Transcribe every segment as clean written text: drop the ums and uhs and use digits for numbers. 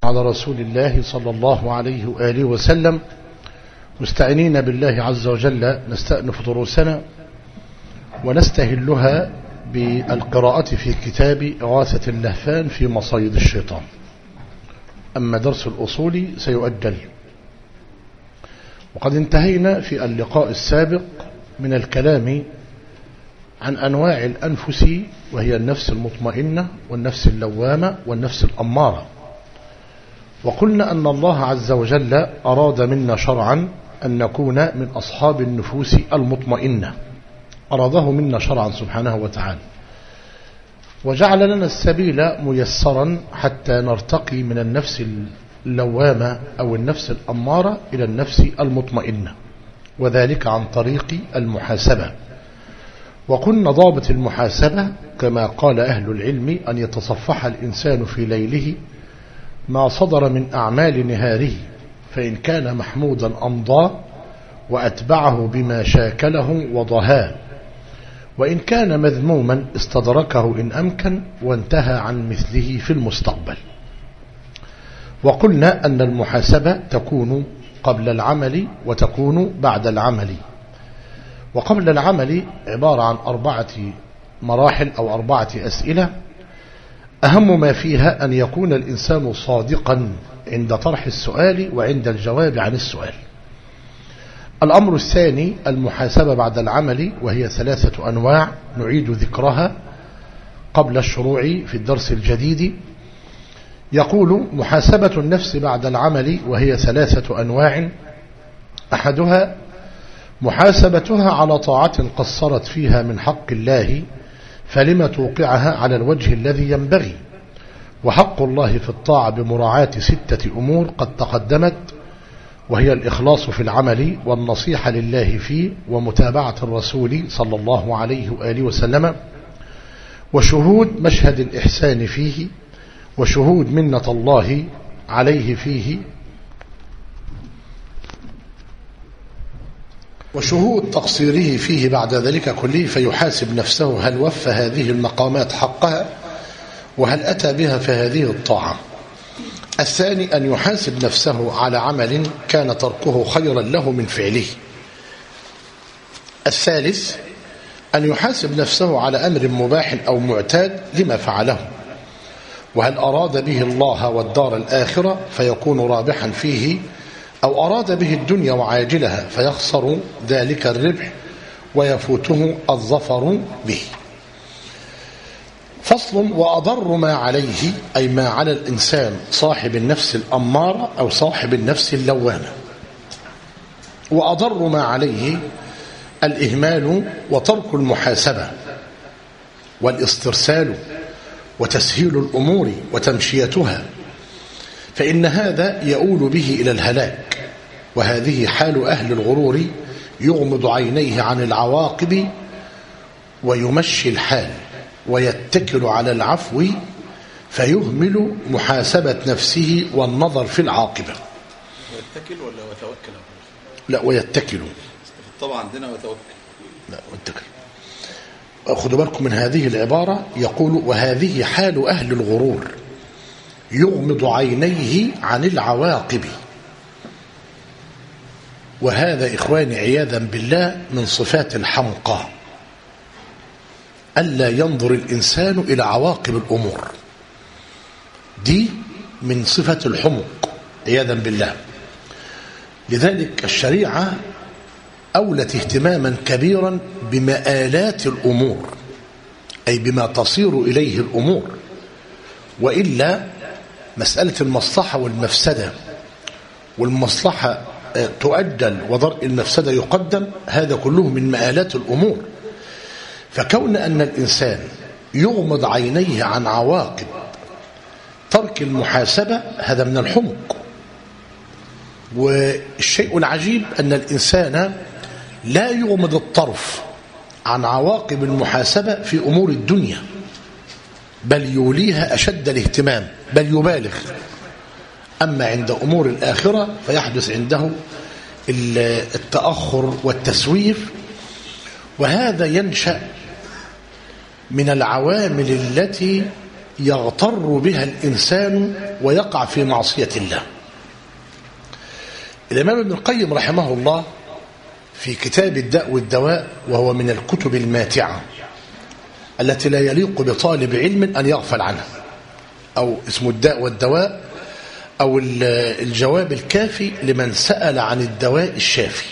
على رسول الله صلى الله عليه وآله وسلم، مستعينين بالله عز وجل نستأنف دروسنا ونستهلها بالقراءة في كتاب إغاثة اللهفان في مصايد الشيطان. أما درس الأصول سيؤجل. وقد انتهينا في اللقاء السابق من الكلام عن أنواع الأنفس، وهي النفس المطمئنة والنفس اللوامة والنفس الأمارة. وقلنا أن الله عز وجل أراد منا شرعا أن نكون من أصحاب النفوس المطمئنة، أراده منا شرعا سبحانه وتعالى، وجعل لنا السبيل ميسرا حتى نرتقي من النفس اللوامة أو النفس الأمارة إلى النفس المطمئنة، وذلك عن طريق المحاسبة. وقلنا ضابط المحاسبة كما قال أهل العلم أن يتصفح الإنسان في ليله ما صدر من أعمال نهاره، فإن كان محمودا أمضاه وأتبعه بما شاكله وضهاه، وإن كان مذموما استدركه إن أمكن وانتهى عن مثله في المستقبل. وقلنا أن المحاسبة تكون قبل العمل وتكون بعد العمل. وقبل العمل عبارة عن 4 مراحل أو 4 أسئلة، أهم ما فيها أن يكون الإنسان صادقا عند طرح السؤال وعند الجواب عن السؤال. الأمر الثاني المحاسبة بعد العمل، وهي 3 أنواع نعيد ذكرها قبل الشروع في الدرس الجديد. يقول محاسبة النفس بعد العمل وهي 3 أنواع. أحدها محاسبتها على طاعة قصرت فيها من حق الله فلم توقعها على الوجه الذي ينبغي. وحق الله في الطاعة بمراعاة 6 أمور قد تقدمت، وهي الإخلاص في العمل والنصيحة لله فيه ومتابعة الرسول صلى الله عليه وآله وسلم، وشهود مشهد الإحسان فيه، وشهود منة الله عليه فيه، وشهود تقصيره فيه بعد ذلك كله، فيحاسب نفسه هل وفى هذه المقامات حقها وهل أتى بها في هذه الطاعة. الثاني أن يحاسب نفسه على عمل كان تركه خيرا له من فعله. الثالث أن يحاسب نفسه على أمر مباح أو معتاد لما فعله، وهل أراد به الله والدار الآخرة فيكون رابحا فيه، أو أراد به الدنيا وعاجلها فيخسر ذلك الربح ويفوته الظفر به. فصل. وأضر ما عليه أي ما على الإنسان صاحب النفس الأمارة أو صاحب النفس اللوامة. وأضر ما عليه الإهمال وترك المحاسبة والاسترسال وتسهيل الأمور وتمشيتها، فإن هذا يؤول به إلى الهلاك. وهذه حال أهل الغرور، يغمض عينيه عن العواقب ويمشي الحال ويتكل على العفو، فيهمل محاسبة نفسه والنظر في العاقبة. ويتكل ولا وتوكل؟ لا، ويتكل. طبعا عندنا وتوكل. لا، ويتكل. خذوا بالكم من هذه العبارة. يقول وهذه حال أهل الغرور، يغمض عينيه عن العواقب. وهذا إخواني عياذا بالله من صفات الحمقى، ألا ينظر الإنسان إلى عواقب الأمور. دي من صفة الحمق عياذا بالله. لذلك الشريعة أولت اهتماما كبيرا بمآلات الأمور، أي بما تصير إليه الأمور. وإلا مسألة المصلحة والمفسدة، والمصلحة تؤجل ودرء المفسدة يقدم، هذا كله من مآلات الأمور. فكون أن الإنسان يغمض عينيه عن عواقب ترك المحاسبة، هذا من الحمق. والشيء العجيب أن الإنسان لا يغمض الطرف عن عواقب المحاسبة في أمور الدنيا، بل يوليها أشد الاهتمام، بل يبالغ. أما عند أمور الآخرة فيحدث عنده التأخر والتسويف. وهذا ينشأ من العوامل التي يغتر بها الإنسان ويقع في معصية الله. الإمام ابن القيم رحمه الله في كتاب الداء والدواء، وهو من الكتب الماتعة التي لا يليق بطالب علم أن يغفل عنها، أو اسمه الداء والدواء، أو الجواب الكافي لمن سأل عن الدواء الشافي.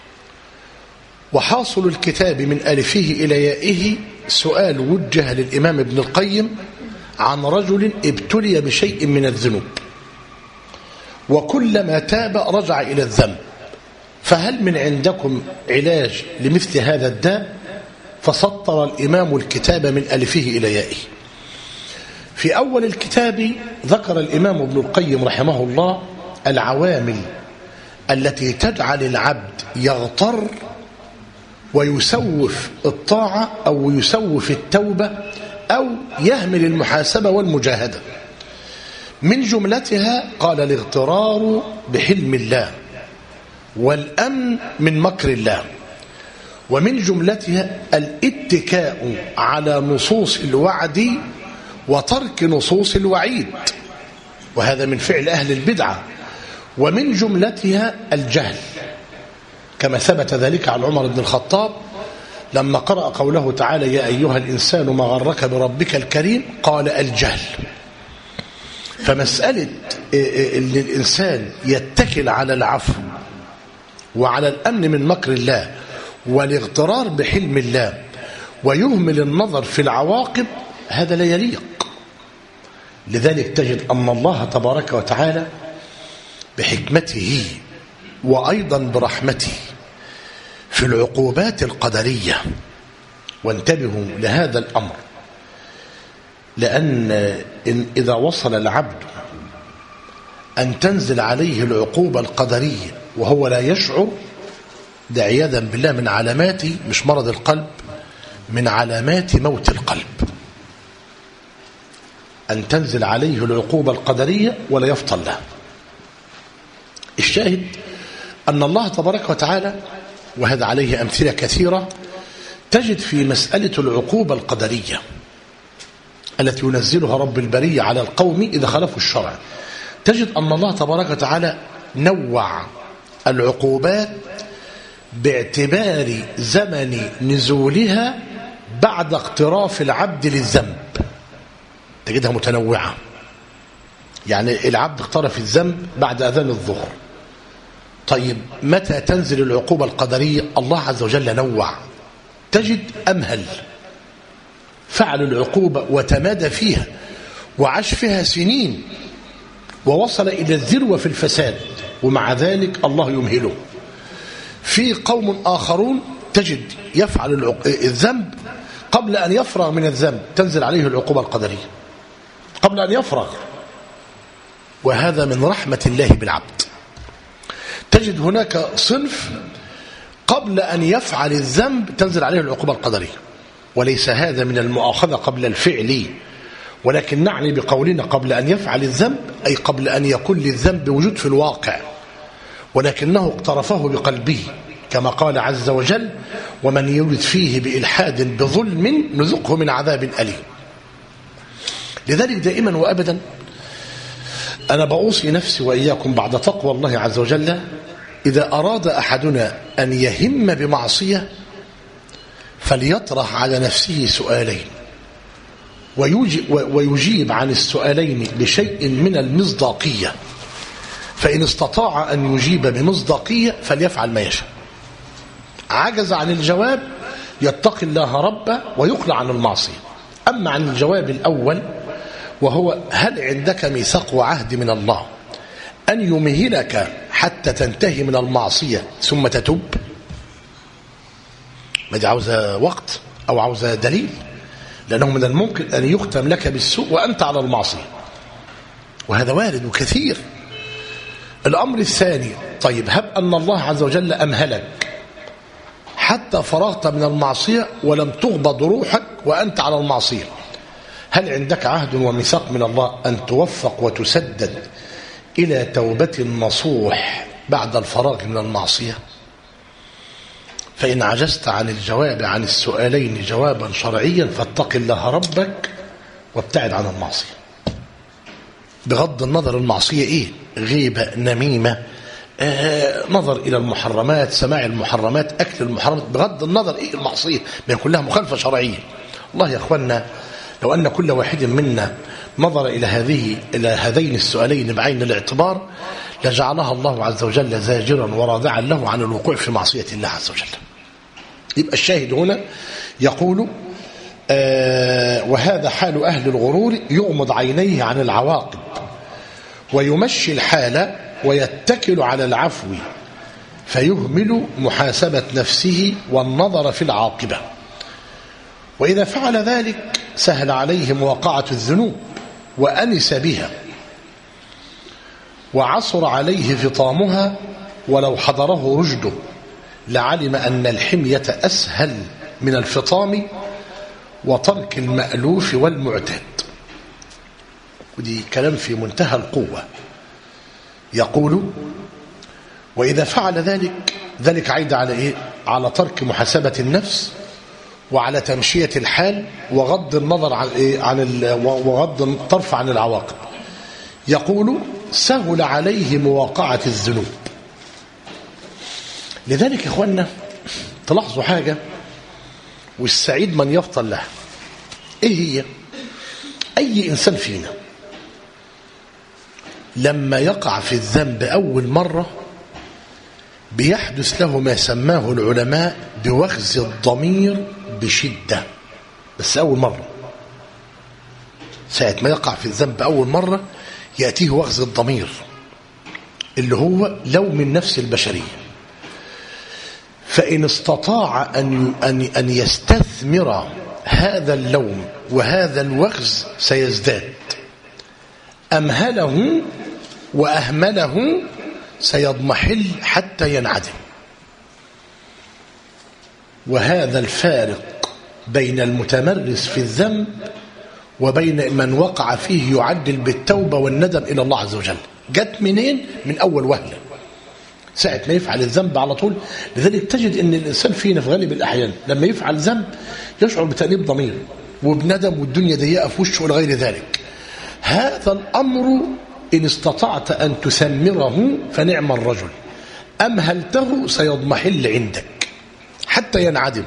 وحاصل الكتاب من ألفه إلى يائه سؤال وجه للإمام ابن القيم عن رجل ابتلي بشيء من الذنوب، وكلما تاب رجع إلى الذنب، فهل من عندكم علاج لمثل هذا الداء؟ فسطر الإمام الكتاب من ألفه إلى يائه. في أول الكتاب ذكر الإمام ابن القيم رحمه الله العوامل التي تجعل العبد يغتر ويسوف الطاعة أو يسوف التوبة أو يهمل المحاسبة والمجاهدة. من جملتها قال الاغترار بحلم الله والأمن من مكر الله، ومن جملتها الاتكاء على نصوص الوعد وترك نصوص الوعيد، وهذا من فعل أهل البدعة. ومن جملتها الجهل، كما ثبت ذلك عن عمر بن الخطاب لما قرأ قوله تعالى يا أيها الإنسان ما غرك بربك الكريم، قال الجهل. فمسألة أن الإنسان يتكل على العفو وعلى الأمن من مكر الله والاغترار بحلم الله ويهمل النظر في العواقب، هذا لا يليق. لذلك تجد أن الله تبارك وتعالى بحكمته وأيضا برحمته في العقوبات القدرية، وانتبهوا لهذا الأمر، لأن إذا وصل العبد أن تنزل عليه العقوبة القدرية وهو لا يشعر، ده عياذا بالله من علامات، مش مرض القلب، من علامات موت القلب، أن تنزل عليه العقوبة القدرية ولا يفطن لها. الشاهد أن الله تبارك وتعالى، وهذا عليه أمثلة كثيرة، تجد في مسألة العقوبة القدرية التي ينزلها رب البرية على القوم إذا خالفوا الشرع، تجد أن الله تبارك وتعالى نوع العقوبات باعتبار زمن نزولها بعد اقتراف العبد للذنب، تجدها متنوعة. يعني العبد اقترف الذنب بعد أذان الظهر، طيب متى تنزل العقوبة القدرية؟ الله عز وجل نوع، تجد أمهل فعل العقوبة وتمادى فيها وعاش فيها سنين ووصل إلى الذروة في الفساد، ومع ذلك الله يمهله. في قوم آخرون تجد يفعل الذنب قبل أن يفرغ من الذنب تنزل عليه العقوبة القدرية قبل أن يفرغ، وهذا من رحمة الله بالعبد. تجد هناك صنف قبل أن يفعل الذنب تنزل عليه العقوبة القدرية، وليس هذا من المؤاخذة قبل الفعل، ولكن نعني بقولنا قبل أن يفعل الذنب أي قبل أن يكون للذنب وجود في الواقع، ولكنه اقترفه بقلبه، كما قال عز وجل ومن يرد فيه بإلحاد بظلم نذقه من عذاب أليم. لذلك دائما وأبدا أنا بأوصي نفسي وإياكم بعد تقوى الله عز وجل، إذا أراد أحدنا أن يهم بمعصية فليطرح على نفسه سؤالين ويجيب عن السؤالين بشيء من المصداقية، فإن استطاع أن يجيب بمصداقية فليفعل ما يشاء، عجز عن الجواب يتقي الله ربه ويقلع عن المعصية. أما عن الجواب الأول وهو هل عندك ميثاق وعهد من الله أن يمهلك حتى تنتهي من المعصية ثم تتوب؟ ما دي عاوزة وقت أو عاوزة دليل، لأنه من الممكن أن يختم لك بالسوء وأنت على المعصية، وهذا وارد وكثير. الأمر الثاني، طيب هب أن الله عز وجل أمهلك حتى فرغت من المعصية ولم تغبض روحك وأنت على المعصية، هل عندك عهد وميثاق من الله أن توفق وتسدد إلى توبة نصوح بعد الفراغ من المعصية؟ فإن عجزت عن الجواب عن السؤالين جوابا شرعيا فاتق الله ربك وابتعد عن المعصية، بغض النظر المعصية إيه، غيبة، نميمة، نظر إلى المحرمات، سماع المحرمات، أكل المحرمات، بغض النظر إيه المعصية، ما كلها مخالفة شرعية. والله يا أخوانا لو أن كل واحد منا نظر إلى هذين السؤالين بعين الاعتبار لجعلها الله عز وجل زاجرا ورادعا له عن الوقوع في معصية الله عز وجل. يبقى الشاهد هنا يقول وهذا حال أهل الغرور، يغمض عينيه عن العواقب ويمشي الحال ويتكل على العفو فيهمل محاسبة نفسه والنظر في العاقبة، وإذا فعل ذلك سهل عليه مواقعة الذنوب وأنس بها وعصر عليه فطامها، ولو حضره رشده لعلم أن الحمية أسهل من الفطام وترك المألوف والمعتاد. ودي كلام في منتهى القوة. يقول وإذا فعل ذلك عيد على إيه؟ على ترك محاسبة النفس وعلى تمشية الحال وغض النظر عن إيه؟ وغض الطرف عن العواقب. يقول سهل عليه مواقعة الذنوب. لذلك يا إخوانا تلاحظوا حاجة، والسعيد من يفطن لها. إيه هي؟ أي إنسان فينا لما يقع في الذنب أول مرة بيحدث له ما سماه العلماء بوخز الضمير بشدة، بس أول مرة، ساعة ما يقع في الذنب أول مرة يأتيه وخز الضمير اللي هو لوم النفس البشرية. فإن استطاع أن يستثمر هذا اللوم وهذا الوخز سيزداد، أمهله وأهمله سيضمحل حتى ينعدم. وهذا الفارق بين المتمرس في الذنب وبين من وقع فيه يعدل بالتوبة والندم إلى الله عز وجل. جت منين؟ من أول وهلة، ساعة ما يفعل الذنب على طول. لذلك تجد أن الإنسان فينا في غالب الأحيان لما يفعل ذنب يشعر بتأنيب ضمير وبندم والدنيا ضيقة في وشه إلى غير ذلك. هذا الأمر إن استطعت أن تثمره فنعم الرجل، أمهلته سيضمحل عندك حتى ينعدم.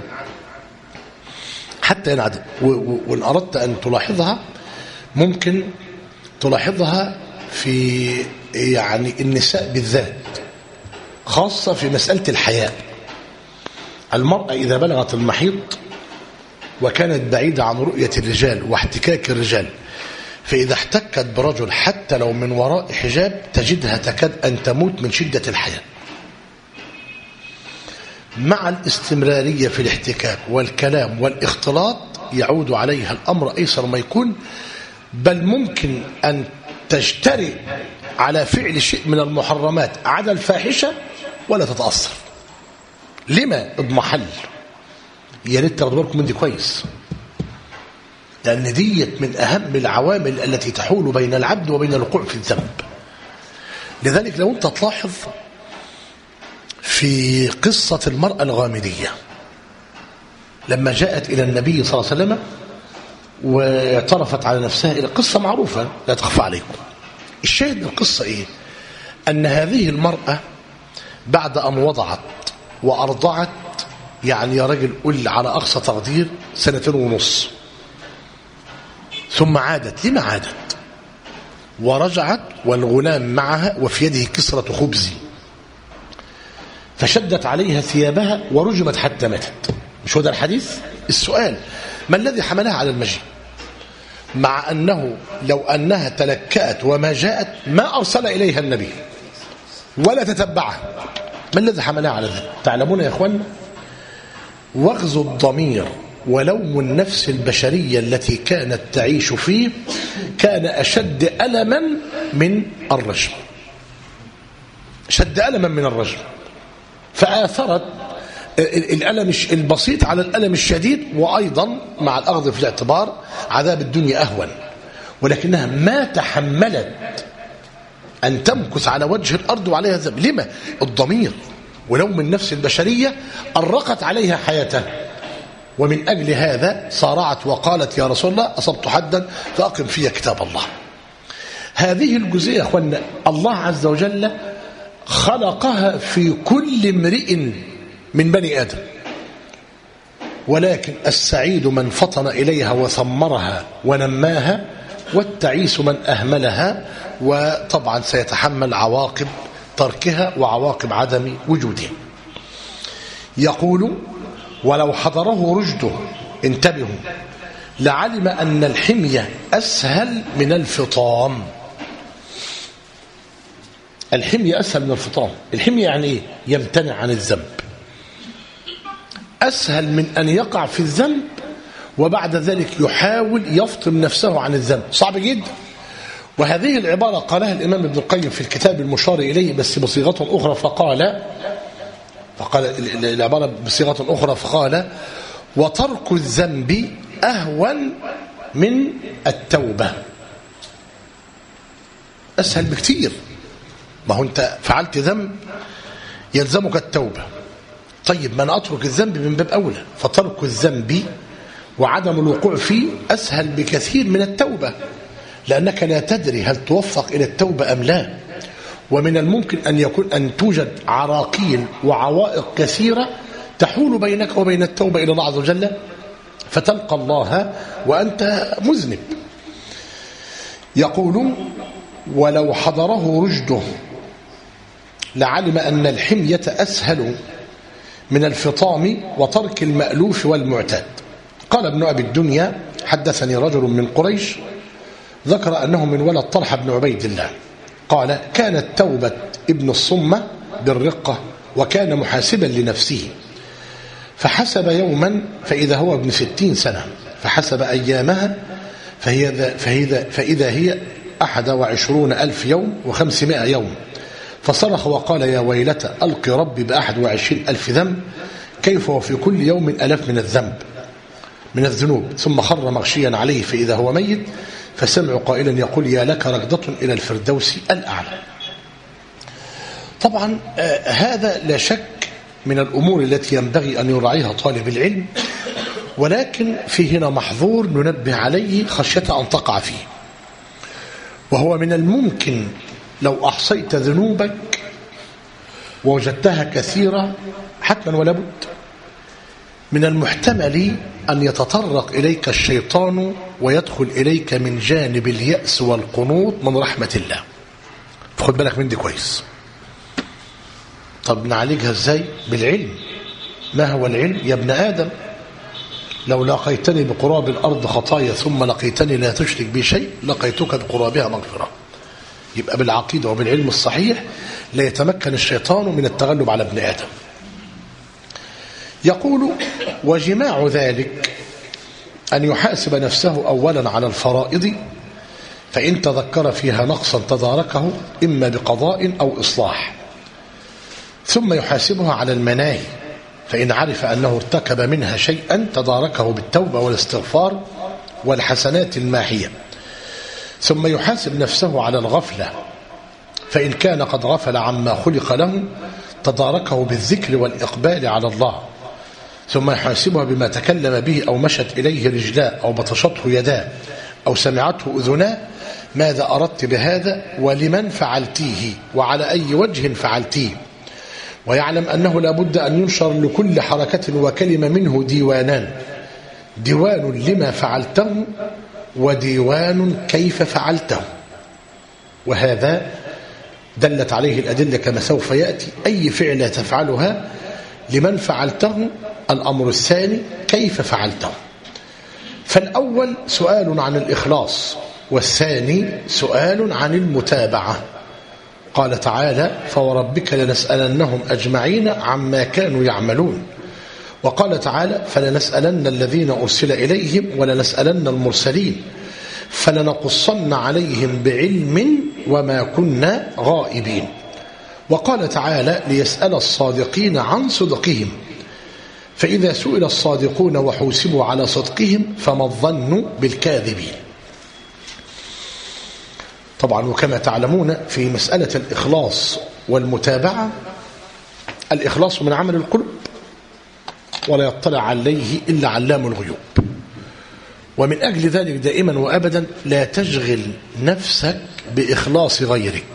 وإن أردت أن تلاحظها ممكن تلاحظها في يعني النساء بالذات، خاصة في مسألة الحياء. المرأة إذا بلغت المحيض وكانت بعيدة عن رؤية الرجال واحتكاك الرجال، فإذا احتكت برجل حتى لو من وراء حجاب تجدها تكاد أن تموت من شدة الحياء. مع الاستمرارية في الاحتكاك والكلام والاختلاط يعود عليها الأمر أيسر ما يكون، بل ممكن أن تجترئ على فعل شيء من المحرمات عدا الفاحشة ولا تتأثر. لما؟ اضمحل. يا ريت تاخدوا بالكم من دي كويس، لأن ديت من أهم العوامل التي تحول بين العبد وبين الوقوع في الذنب. لذلك لو أنت تلاحظ في قصة المرأة الغامدية لما جاءت إلى النبي صلى الله عليه وسلم واعترفت على نفسها، إلى قصة معروفة لا تخفى عليكم. الشاهد من القصة إيه؟ أن هذه المرأة بعد أن وضعت وأرضعت، يعني يا رجل قل على أقصى تقدير 2.5 سنة، ثم عادت. لما عادت؟ ورجعت والغلام معها وفي يده كسرة خبز، فشدت عليها ثيابها ورجمت حتى ماتت. مش هو ده الحديث؟ السؤال ما الذي حملها على المجيء؟ مع أنه لو أنها تلكأت وما جاءت ما أرسل إليها النبي ولا تتبعها. ما الذي حملها على ذلك؟ تعلمون يا أخوان، وغز الضمير ولوم النفس البشرية التي كانت تعيش فيه كان أشد ألما من الرجم، شد ألما من الرجم، فآثرت الألم البسيط على الألم الشديد، وأيضا مع الأخذ في الاعتبار عذاب الدنيا أهون، ولكنها ما تحملت أن تمكث على وجه الأرض وعليها الذنب. لما؟ الضمير ولوم النفس البشرية أرقت عليها حياتها. ومن أجل هذا صارعت وقالت يا رسول الله أصبت حدا فأقم فيها كتاب الله. هذه الجزئية يا أخوانا الله عز وجل خلقها في كل امرئ من بني آدم، ولكن السعيد من فطن إليها وثمرها ونماها، والتعيس من أهملها، وطبعا سيتحمل عواقب تركها وعواقب عدم وجودها. يقول ولو حضره رشده، انتبهوا، لعلم أن الحمية أسهل من الفطام. الحمية أسهل من الفطام. الحمية يعني إيه؟ يمتنع عن الذنب، أسهل من أن يقع في الذنب وبعد ذلك يحاول يفطم نفسه عن الذنب، صعب جدا. وهذه العبارة قالها الإمام ابن القيم في الكتاب المشار إليه بس بصيغة أخرى، فقال العبارة بصيغة أخرى فقال وترك الذنب أهون من التوبة. أسهل بكتير، ما هو أنت فعلت ذنب يلزمك التوبة، طيب ما أنا أترك الذنب من باب أولى، فترك الذنب وعدم الوقوع فيه أسهل بكثير من التوبة، لأنك لا تدري هل توفق إلى التوبة أم لا، ومن الممكن أن توجد عراقيل وعوائق كثيرة تحول بينك وبين التوبة إلى الله عز وجل، فتلقى الله وأنت مذنب. يقول ولو حضره رشده لعلم أن الحمية أسهل من الفطام وترك المألوف والمعتاد. قال ابن أبي الدنيا حدثني رجل من قريش ذكر أنه من ولد طلحة بن عبيد الله، قال كانت توبة ابن الصمة بالرقة وكان محاسبا لنفسه، فحسب يوما فإذا هو ابن 60 سنة، فحسب أيامها فإذا هي 21,000 يوم و500 يوم، فصرخ وقال يا ويلتى ألقي ربي ب21,000 ذنب، كيف وفي كل يوم 1000 من الذنوب، ثم خر مغشيا عليه فإذا هو ميت، فسمع قائلا يقول يا لك ركضة إلى الفردوس الأعلى. طبعا هذا لا شك من الأمور التي ينبغي أن يراعيها طالب العلم، ولكن في هنا محظور ننبه عليه خشية أن تقع فيه، وهو من الممكن لو أحصيت ذنوبك ووجدتها كثيرة حتما ولا بد من المحتمل أن يتطرق إليك الشيطان ويدخل إليك من جانب اليأس والقنوط من رحمة الله. فخد بالك من دي كويس. طب نعالجها ازاي؟ بالعلم. ما هو العلم؟ يا ابن آدم لو لقيتني بقراب الأرض خطايا ثم لقيتني لا تشرك بي شيء لقيتك بقرابها مغفرة. يبقى بالعقيدة وبالعلم الصحيح لا يتمكن الشيطان من التغلب على ابن آدم. يقول وجماع ذلك أن يحاسب نفسه أولا على الفرائض، فإن تذكر فيها نقصا تداركه إما بقضاء أو إصلاح، ثم يحاسبها على المناهي، فإن عرف أنه ارتكب منها شيئا تداركه بالتوبة والاستغفار والحسنات الماحية، ثم يحاسب نفسه على الغفلة، فإن كان قد غفل عما خلق له تداركه بالذكر والإقبال على الله، ثم يحاسبها بما تكلم به أو مشت إليه رجلاه أو بطشته يداه أو سمعته أذناه، ماذا أردت بهذا ولمن فعلتيه وعلى أي وجه فعلتيه، ويعلم أنه لا بد أن ينشر لكل حركة وكلمة منه ديوانان، ديوان لما فعلته وديوان كيف فعلته، وهذا دلت عليه الأدلة كما سوف يأتي. أي فعل تفعلها لمن فعلته، الأمر الثاني كيف فعلته. فالأول سؤال عن الإخلاص، والثاني سؤال عن المتابعة. قال تعالى فوربك لنسألنهم أجمعين عما كانوا يعملون، وقال تعالى فلنسألن الذين أرسل إليهم ولنسألن المرسلين فلنقصن عليهم بعلم وما كنا غائبين، وقال تعالى ليسأل الصادقين عن صدقهم، فإذا سئل الصادقون وحوسبوا على صدقهم فما الظن بالكاذبين. طبعا وكما تعلمون في مسألة الإخلاص والمتابعة، الإخلاص من عمل القلوب، ولا يطلع عليه إلا علام الغيوب. ومن أجل ذلك دائما وأبدا لا تشغل نفسك بإخلاص غيرك،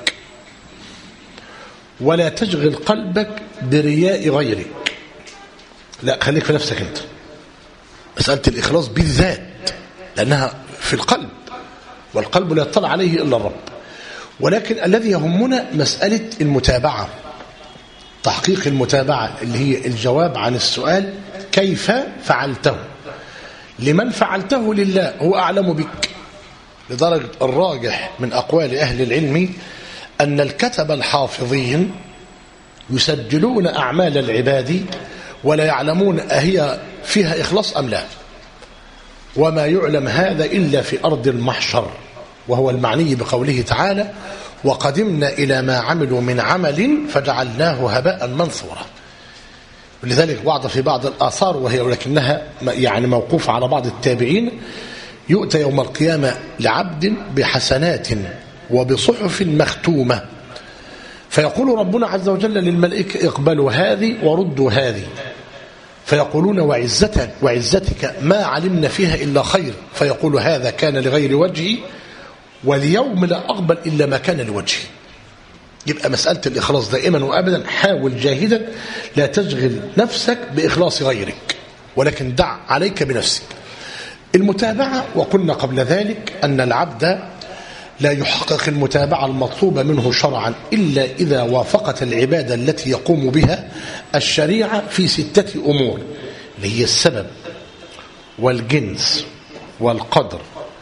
ولا تشغل قلبك برياء غيرك، لا، خليك في نفسك أنت. مسألة الإخلاص بالذات لأنها في القلب، والقلب لا يطلع عليه إلا الرب. ولكن الذي يهمنا مسألة المتابعة، تحقيق المتابعة اللي هي الجواب عن السؤال كيف فعلته، لمن فعلته لله هو أعلم بك. لدرجة الراجح من أقوال أهل العلم أن الكتب الحافظين يسجلون أعمال العباد ولا يعلمون أهي فيها إخلاص أم لا، وما يعلم هذا إلا في أرض المحشر، وهو المعني بقوله تعالى وقدمنا إلى ما عملوا من عمل فجعلناه هباء منثورا. ولذلك في بعض الآثار وهي ولكنها يعني موقوفة على بعض التابعين، يؤتى يوم القيامة لعبد بحسنات وبصحف مختومة، فيقول ربنا عز وجل للملائكة اقبلوا هذه وردوا هذه، فيقولون وعزتك ما علمنا فيها إلا خير، فيقول هذا كان لغير وجهي واليوم لا أقبل إلا ما كان لوجهي. يبقى مسألة الإخلاص دائما وأبدا حاول جاهدا لا تشغل نفسك بإخلاص غيرك، ولكن دع عليك بنفسك. المتابعة، وقلنا قبل ذلك أن العبد لا يحقق المتابعة المطلوبة منه شرعا إلا إذا وافقت العبادة التي يقوم بها الشريعة في 6 أمور، اللي هي السبب والجنس والقدر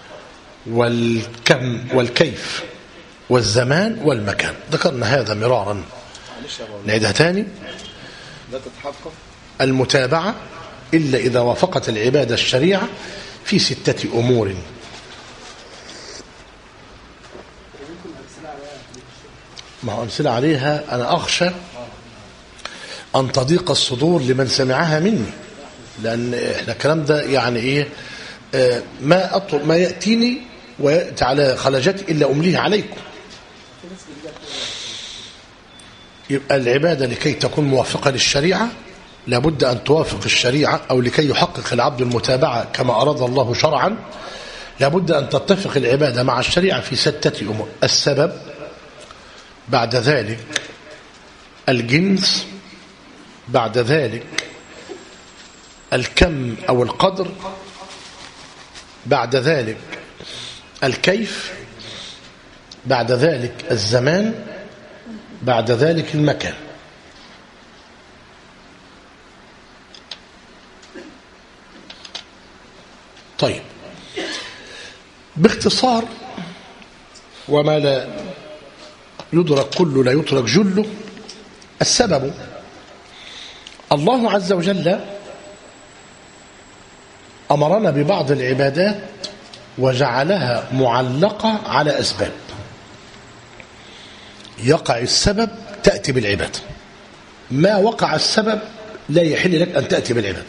والكم والكيف والزمان والمكان. ذكرنا هذا مرارا، نعيدها تاني. لا تتحقق المتابعة إلا إذا وافقت العبادة الشريعة في 6 أمور. ما هو أمثلة عليها أنا أخشى أن تضيق الصدور لمن سمعها مني، لأن إحنا الكلام ده يعني إيه، ما يأتيني ويأتي على خلجتي إلا أمليه عليكم. يبقى العبادة لكي تكون موافقة للشريعة لابد أن توافق الشريعة، أو لكي يحقق العبد المتابعة كما أراد الله شرعا لابد أن تتفق العبادة مع الشريعة في 6 أمور: السبب، بعد ذلك الجنس، بعد ذلك الكم أو القدر، بعد ذلك الكيف، بعد ذلك الزمان، بعد ذلك المكان. طيب، باختصار وما لا يدرك كله لا يترك جله. السبب، الله عز وجل أمرنا ببعض العبادات وجعلها معلقة على أسباب، يقع السبب تأتي بالعبادة، ما وقع السبب لا يحل لك أن تأتي بالعبادة.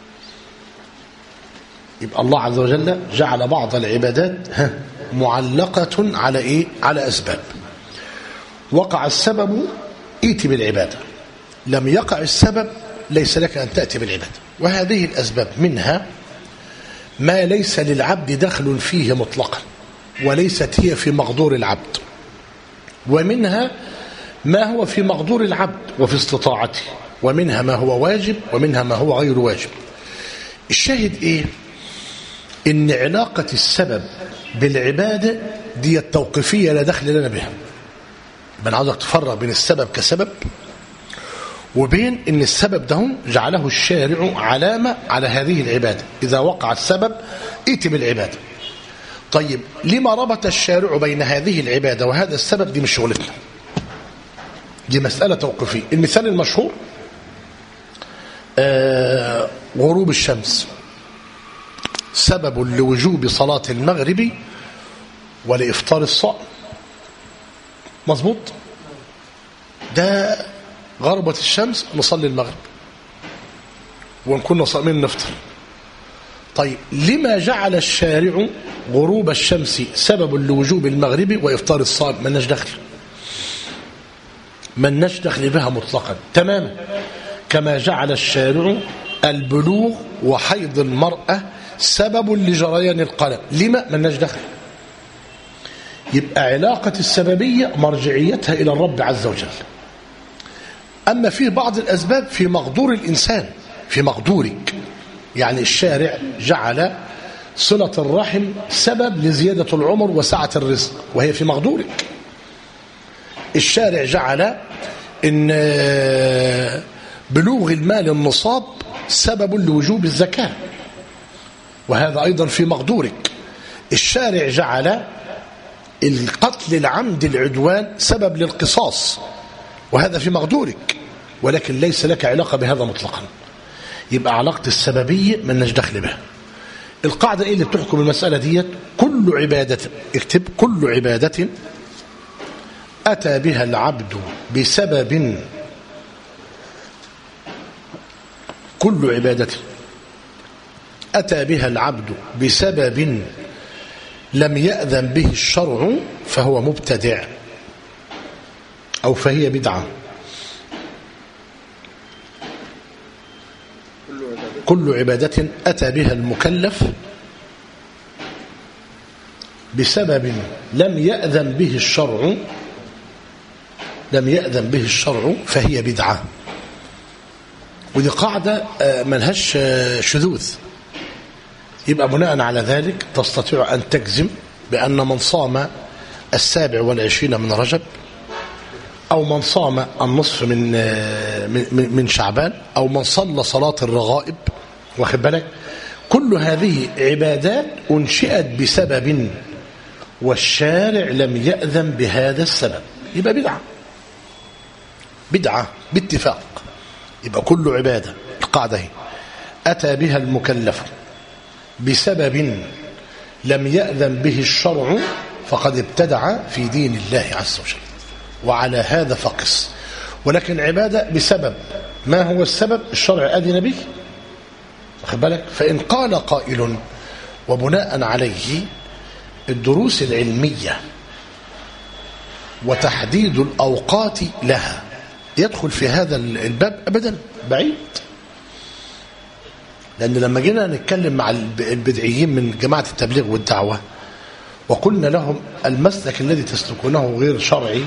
يبقى الله عز وجل جعل بعض العبادات معلقة على إيه؟ على أسباب. وقع السبب ائت بالعبادة، لم يقع السبب ليس لك أن تأتي بالعبادة. وهذه الأسباب منها ما ليس للعبد دخل فيه مطلقا وليست هي في مقدور العبد، ومنها ما هو في مقدور العبد وفي استطاعته، ومنها ما هو واجب ومنها ما هو غير واجب. الشاهد إيه؟ إن علاقة السبب بالعبادة دي التوقيفية لا دخل لنا بها. أنا عاوزك تفرق بين السبب كسبب وبين إن السبب ده جعله الشارع علامة على هذه العبادة، إذا وقع السبب ائت بالعبادة. طيب، لما ربط الشارع بين هذه العبادة وهذا السبب؟ دي مش شغلتنا، دي مسألة توقيفية. المثال المشهور غروب الشمس سبب لوجوب صلاة المغرب ولإفطار الصائم، مظبوط؟ ده غربت الشمس نصلي المغرب وإن كنا صائمين نفطر. طيب، لما جعل الشارع غروب الشمس سبب لوجوب المغرب وإفطار الصائم؟ من نجدخل بها مطلقا تماما، كما جعل الشارع البلوغ وحيض المرأة سبب لجريان القلم. لما؟ ملناش دخل. يبقى علاقة السببية مرجعيتها إلى الرب عز وجل. أما في بعض الأسباب في مقدور الإنسان، في مقدورك، يعني الشارع جعل صلة الرحم سبب لزيادة العمر وسعة الرزق، وهي في مقدورك. الشارع جعل إن بلوغ المال النصاب سبب لوجوب الزكاة، وهذا أيضا في مقدورك. الشارع جعل القتل العمد العدوان سبب للقصاص، وهذا في مقدورك، ولكن ليس لك علاقة بهذا مطلقا. يبقى علاقة السببية ملناش دخل بها. القاعدة إيه اللي بتحكم المسألة ديت؟ كل عبادة، اكتب: كل عبادة أتى بها العبد بسبب، كل عبادة أتى بها العبد بسبب لم يأذن به الشرع فهو مبتدع أو فهي بدعة. كل عبادة أتى بها المكلف بسبب لم يأذن به الشرع، لم يأذن به الشرع فهي بدعة. ودي قاعدة ملهاش شذوذ. يبقى بناء على ذلك تستطيع أن تجزم بأن من صام 27 من رجب، أو من صام النصف من شعبان، أو من صلى صلاة الرغائب، واخد بالك، كل هذه عبادات أنشئت بسبب والشارع لم يأذن بهذا السبب، يبقى بدعة، بدعة باتفاق. يبقى كل عبادة، القاعدة هي أتى بها المكلف بسبب لم يأذن به الشرع فقد ابتدع في دين الله عز وجل، وعلى هذا فقس. ولكن عبادة بسبب، ما هو السبب؟ الشرع أذن به، واخد بالك. فإن قال قائل وبناء عليه الدروس العلمية وتحديد الأوقات لها يدخل في هذا الباب؟ أبدا، بعيد. لأن لما جينا نتكلم مع البدعيين من جماعة التبليغ والدعوة وقلنا لهم المسلك الذي تسلكونه غير شرعي،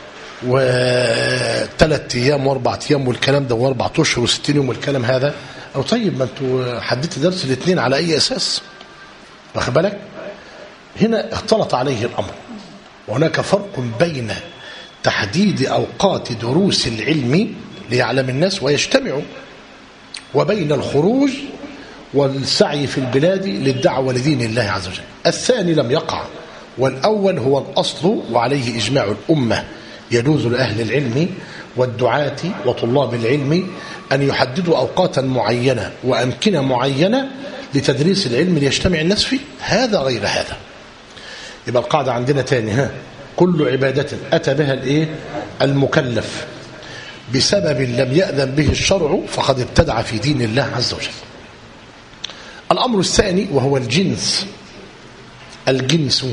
و3 أيام و4 أيام والكلام ده، و4 أشهر و60 يوم والكلام هذا، أو طيب ما أنتوا حددت درس الاثنين على أي أساس؟ واخد بالك. هنا اختلط عليه الأمر، وهناك فرق بين تحديد أوقات دروس العلم ليعلم الناس ويجتمعوا، وبين الخروج والسعي في البلاد للدعوة لدين الله عز وجل. الثاني لم يقع، والأول هو الأصل وعليه إجماع الأمة. يجوز لأهل العلم والدعاة وطلاب العلم أن يحددوا أوقاتا معينة وأمكنة معينة لتدريس العلم ليجتمع الناس فيه، هذا غير هذا. يبقى القاعدة عندنا تاني، كل عبادة أتى بها المكلف بسبب لم يأذن به الشرع فقد ابتدع في دين الله عز وجل. الأمر الثاني وهو الجنس. الجنس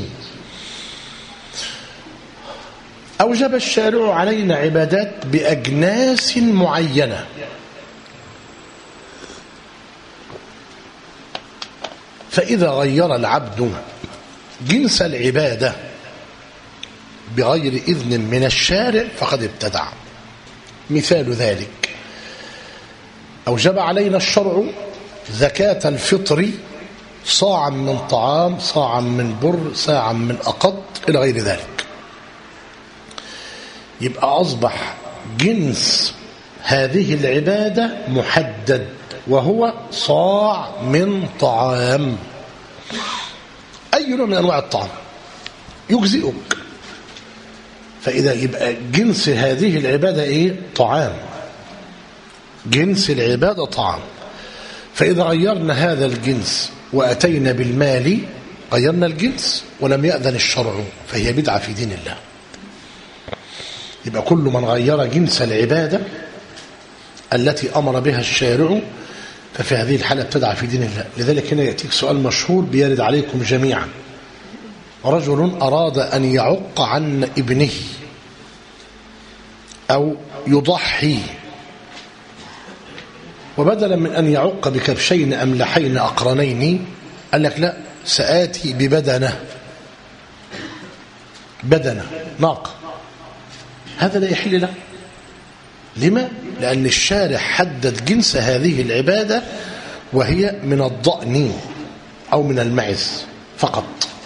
أوجب الشارع علينا عبادات بأجناس معينة، فإذا غير العبد جنس العبادة بغير إذن من الشارع فقد ابتدع. مثال ذلك: أوجب علينا الشرع زكاة الفطر صاعا من طعام، صاعا من بر، صاعا من أقط، إلى غير ذلك. يبقى أصبح جنس هذه العبادة محدد، وهو صاع من طعام. أي نوع من أنواع الطعام يجزئك. فإذا يبقى جنس هذه العبادة إيه؟ طعام. جنس العبادة طعام. فإذا غيرنا هذا الجنس وأتينا بالمال غيرنا الجنس ولم يأذن الشرع فهي بدعة في دين الله. يبقى كل من غير جنس العبادة التي أمر بها الشارع ففي هذه الحالة ابتدع في دين الله. لذلك هنا يأتيك سؤال مشهور بيرد عليكم جميعا: رجل أراد أن يعق عن ابنه أو يضحي وبدلا من أن يعق بكبشين أملحين أقرنين قال لك لا، سآتي ببدنة ناقة. هذا لا يحل له. لما؟ لأن الشارع حدد جنس هذه العبادة وهي من الضأن أو من المعز فقط،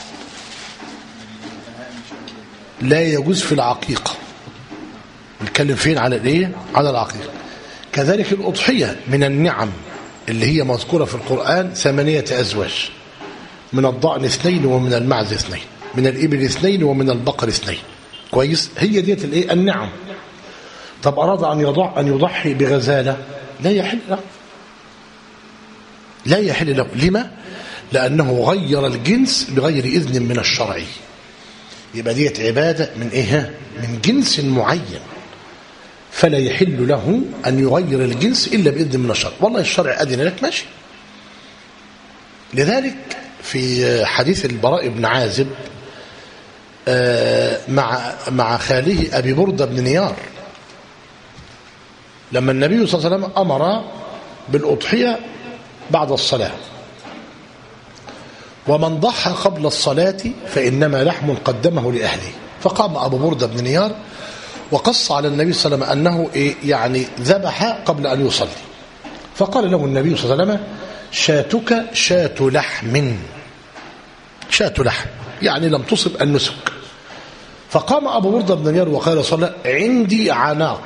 لا يجوز في العقيقة. نتكلم فين؟ على الايه؟ على العقيقة. كذلك الأضحية من النعم اللي هي مذكورة في القرآن 8 أزواج، من الضأن 2 ومن المعز 2، من الإبل 2 ومن البقر 2. كويس؟ هي ديت الايه؟ النعم. طب أراد أن يضحي بغزالة، لا يحل له، لا يحل له. لما؟ لأنه غير الجنس بغير إذن من الشرع. يبقى ديت عبادة من إيه؟ من جنس معين، فلا يحل له أن يغير الجنس إلا بإذن من الشرع. والله الشرع أذن لك، ماشي. لذلك في حديث البراء بن عازب مع خاله أبي بردة بن نيار، لما النبي صلى الله عليه وسلم أمر بالأضحية بعد الصلاة، ومن ضحى قبل الصلاة فإنما لحم قدمه لأهله. فقام أبو بردة بن نيار وقص على النبي صلى الله عليه وسلم أنه يعني ذبح قبل أن يصلي. فقال له النبي صلى الله عليه وسلم: شاتك شاة لحم، شاة لحم، يعني لم تصب النسك. فقام أبو بردة بن نيار وقال صلى: عندي عناق.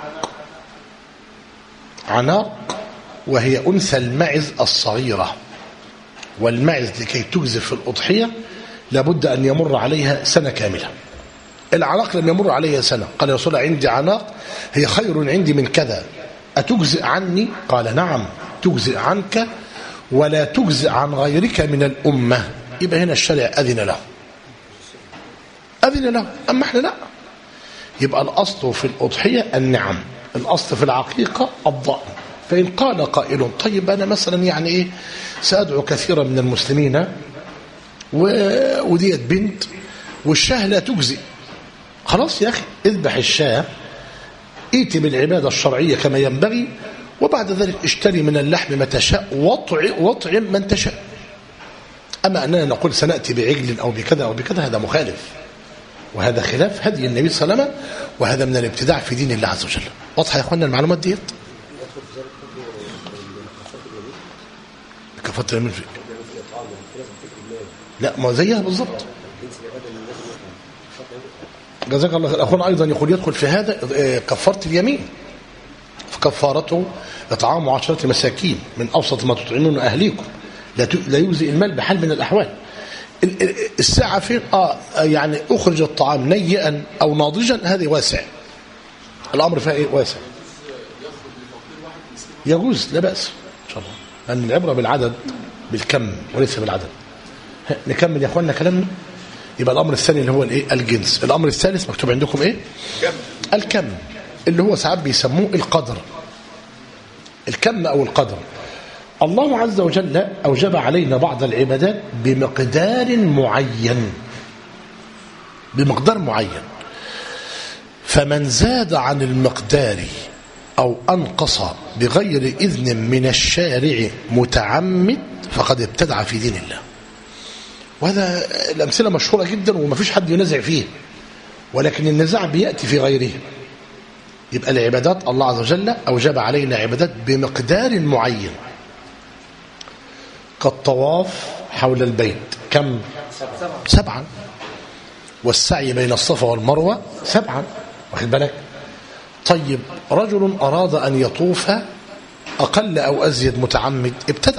عناق وهي أنثى المعز الصغيرة، والمعز لكي تجزف في الأضحية لابد أن يمر عليها سنة كاملة. العناق لم يمر عليها سنة. قال يا رسول الله: عندي عناق هي خير عندي من كذا، أتجزئ عني؟ قال: نعم، تجزئ عنك ولا تجزئ عن غيرك من الأمة. يبقى هنا الشرع أذن له، أذن له، أما احنا لا. يبقى الأصل في الأضحية النعم، الأصل في العقيقة الضأن. فإن قال قائل: طيب أنا مثلا يعني إيه سأدعو كثيرا من المسلمين وديت بنت والشاه لا تجزئ، خلاص يا أخي اذبح الشاه، ائت بالعبادة الشرعية كما ينبغي، وبعد ذلك اشتري من اللحم ما تشاء واطعم من تشاء. أما أننا نقول سنأتي بعجل أو بكذا أو بكذا، هذا مخالف، وهذا خلاف هدي النبي صلى الله عليه وسلم، وهذا من الابتداع في دين الله عز وجل. واضحة يا أخوانا المعلومات ديت؟ كفارة اليمين في لا، ما زيها بالضبط. جزاك الله خير. أخونا أيضا يقول يدخل في هذا كفارة اليمين، فكفارته إطعام 10 مساكين من أوسط ما تطعمون أهليكم، لا يجزئ المال بحال من الأحوال. الساعة فين؟ يعني أخرج الطعام نيئا أو ناضجا، هذه واسع، الأمر فيها إيه؟ واسع، يجوز، لا بأس إن شاء الله، لأن العبرة بالعدد بالكم وليس بالعدد. نكمل يا أخواننا كلامنا. يبقى الأمر الثاني اللي هو الإيه؟ الجنس. الأمر الثالث مكتوب عندكم إيه؟ الكم، اللي هو ساعات بيسموه القدر، الكم أو القدر. الله عز وجل أوجب علينا بعض العبادات بمقدار معين، بمقدار معين، فمن زاد عن المقدار أو أنقص بغير إذن من الشارع متعمد فقد ابتدع في دين الله. وهذا الأمثلة مشهورة جدا وما فيش حد ينازع فيه، ولكن النزاع بيأتي في غيره. يبقى العبادات الله عز وجل أوجب علينا عبادات بمقدار معين، كالطواف حول البيت كم؟ 7، والسعي بين الصفا والمروة 7، واخد بالك؟ طيب رجل أراد أن يطوف أقل أو أزيد متعمد،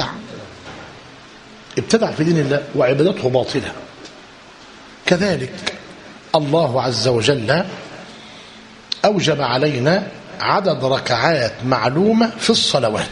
ابتدع في دين الله وعبادته باطلة. كذلك الله عز وجل أوجب علينا عدد ركعات معلومة في الصلوات،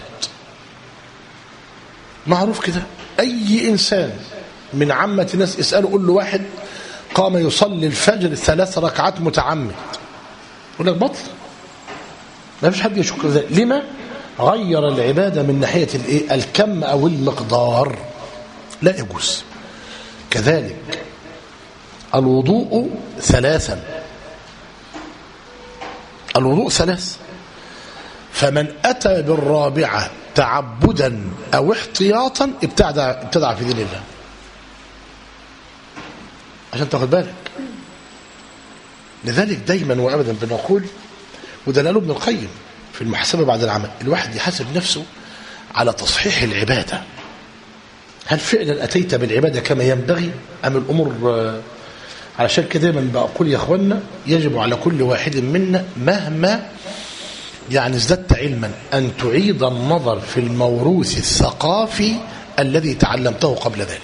معروف كده. أي إنسان من عامة الناس اسأله، قل له واحد قام يصلي الفجر 3 ركعات متعمد، يقول لك بطل، ما فيش حد يشك ذلك. لما؟ غير العبادة من ناحية الايه؟ الكم أو المقدار، لا يجوز. كذلك الوضوء 3، الوضوء 3، فمن أتى بالرابعة تعبدا أو احتياطا ابتدع في دين الله. عشان تاخد بالك. لذلك دايما وأبدا بنقول، وده قاله ابن القيم في المحاسبة بعد العمل، الواحد يحاسب نفسه على تصحيح العبادة. هل فعلا أتيت بالعبادة كما ينبغي أم الأمور؟ علشان كده دايما بقول يا أخوانا، يجب على كل واحد منا مهما يعني ازددت علما أن تعيد النظر في الموروث الثقافي الذي تعلمته قبل ذلك.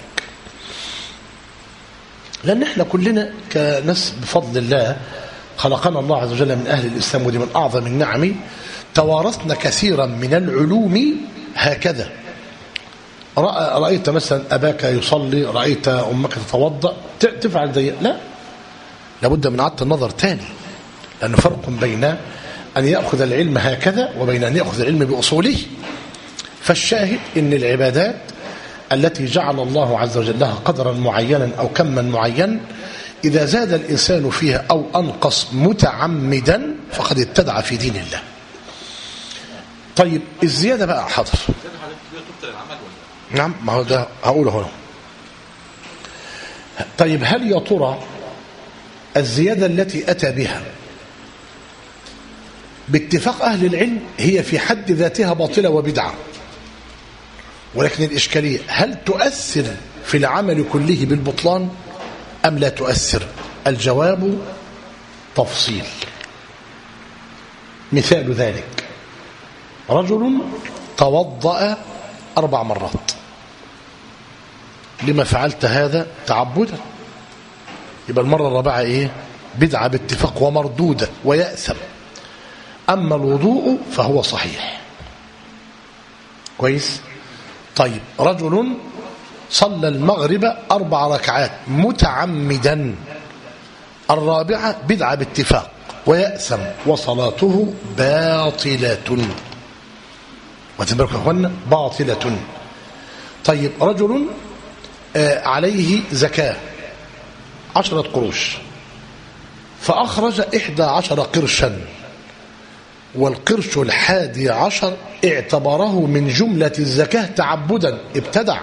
لأن احنا كلنا كناس بفضل الله خلقنا الله عز وجل من أهل الإسلام، ودي من أعظم النعم. توارثنا كثيرا من العلوم هكذا. رأيت مثلا أباك يصلي، رأيت أمك تتوضأ، تفعل ذي؟ لا، لابد من عدة النظر تاني، لأنه فرق بين أن يأخذ العلم هكذا وبين أن يأخذ العلم بأصوله. فالشاهد إن العبادات التي جعل الله عز وجل لها قدرا معينا أو كما معين، إذا زاد الإنسان فيها أو أنقص متعمدا فقد ابتدع في دين الله. طيب الزيادة بقى حاضر. نعم، ما هو ده هقوله هنا. طيب هل يا ترى الزيادة التي أتى بها باتفاق أهل العلم هي في حد ذاتها باطلة وبدعة، ولكن الإشكالية هل تؤثر في العمل كله بالبطلان أم لا تؤثر؟ الجواب تفصيل. مثال ذلك رجل توضأ 4 مرات، لما فعلت هذا؟ تعبدا. يبقى المرة الرابعة ايه؟ بدعة باتفاق ومردودة ويأثم. أما الوضوء فهو صحيح. كويس. طيب رجل صلى المغرب 4 ركعات متعمدا، الرابعة بدعة باتفاق ويأثم وصلاته باطلة. وتبارك يا اخوانا باطلة. طيب رجل عليه زكاة 10 قروش، فأخرج 11 قرشا، والقرش 11 اعتبره من جملة الزكاة تعبدا، ابتدع.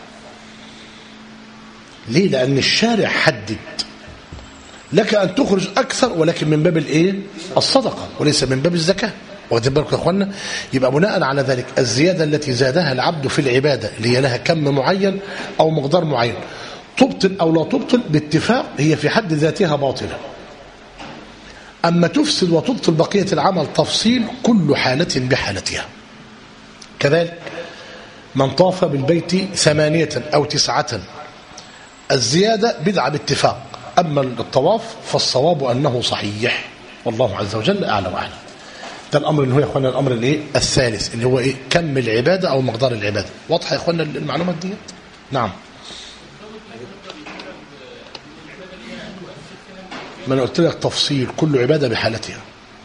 ليه؟ لأن الشارع حدد لك أن تخرج أكثر، ولكن من باب الإيه؟ الصدقة، وليس من باب الزكاة. واخدين بالكم يا اخوانا؟ يبقى بناء على ذلك الزيادة التي زادها العبد في العبادة اللي هي لها كم معين أو مقدار معين، تبطل أو لا تبطل باتفاق، هي في حد ذاتها باطلة. أما تفسد وتبطل بقية العمل تفصيل، كل حالة بحالتها. كذلك من طاف بالبيت 8 أو 9، الزيادة بدعة باتفاق، أما الطواف فالصواب أنه صحيح، والله عز وجل أعلى وأعلم. ده الأمر اللي هو يا إخوانا الأمر اللي الثالث، اللي هو إيه؟ كم العبادة أو مقدار العبادة. واضحة يا إخوانا المعلومات دي؟ نعم. ما أنا قلت لك تفصيل، كل عبادة بحالتها،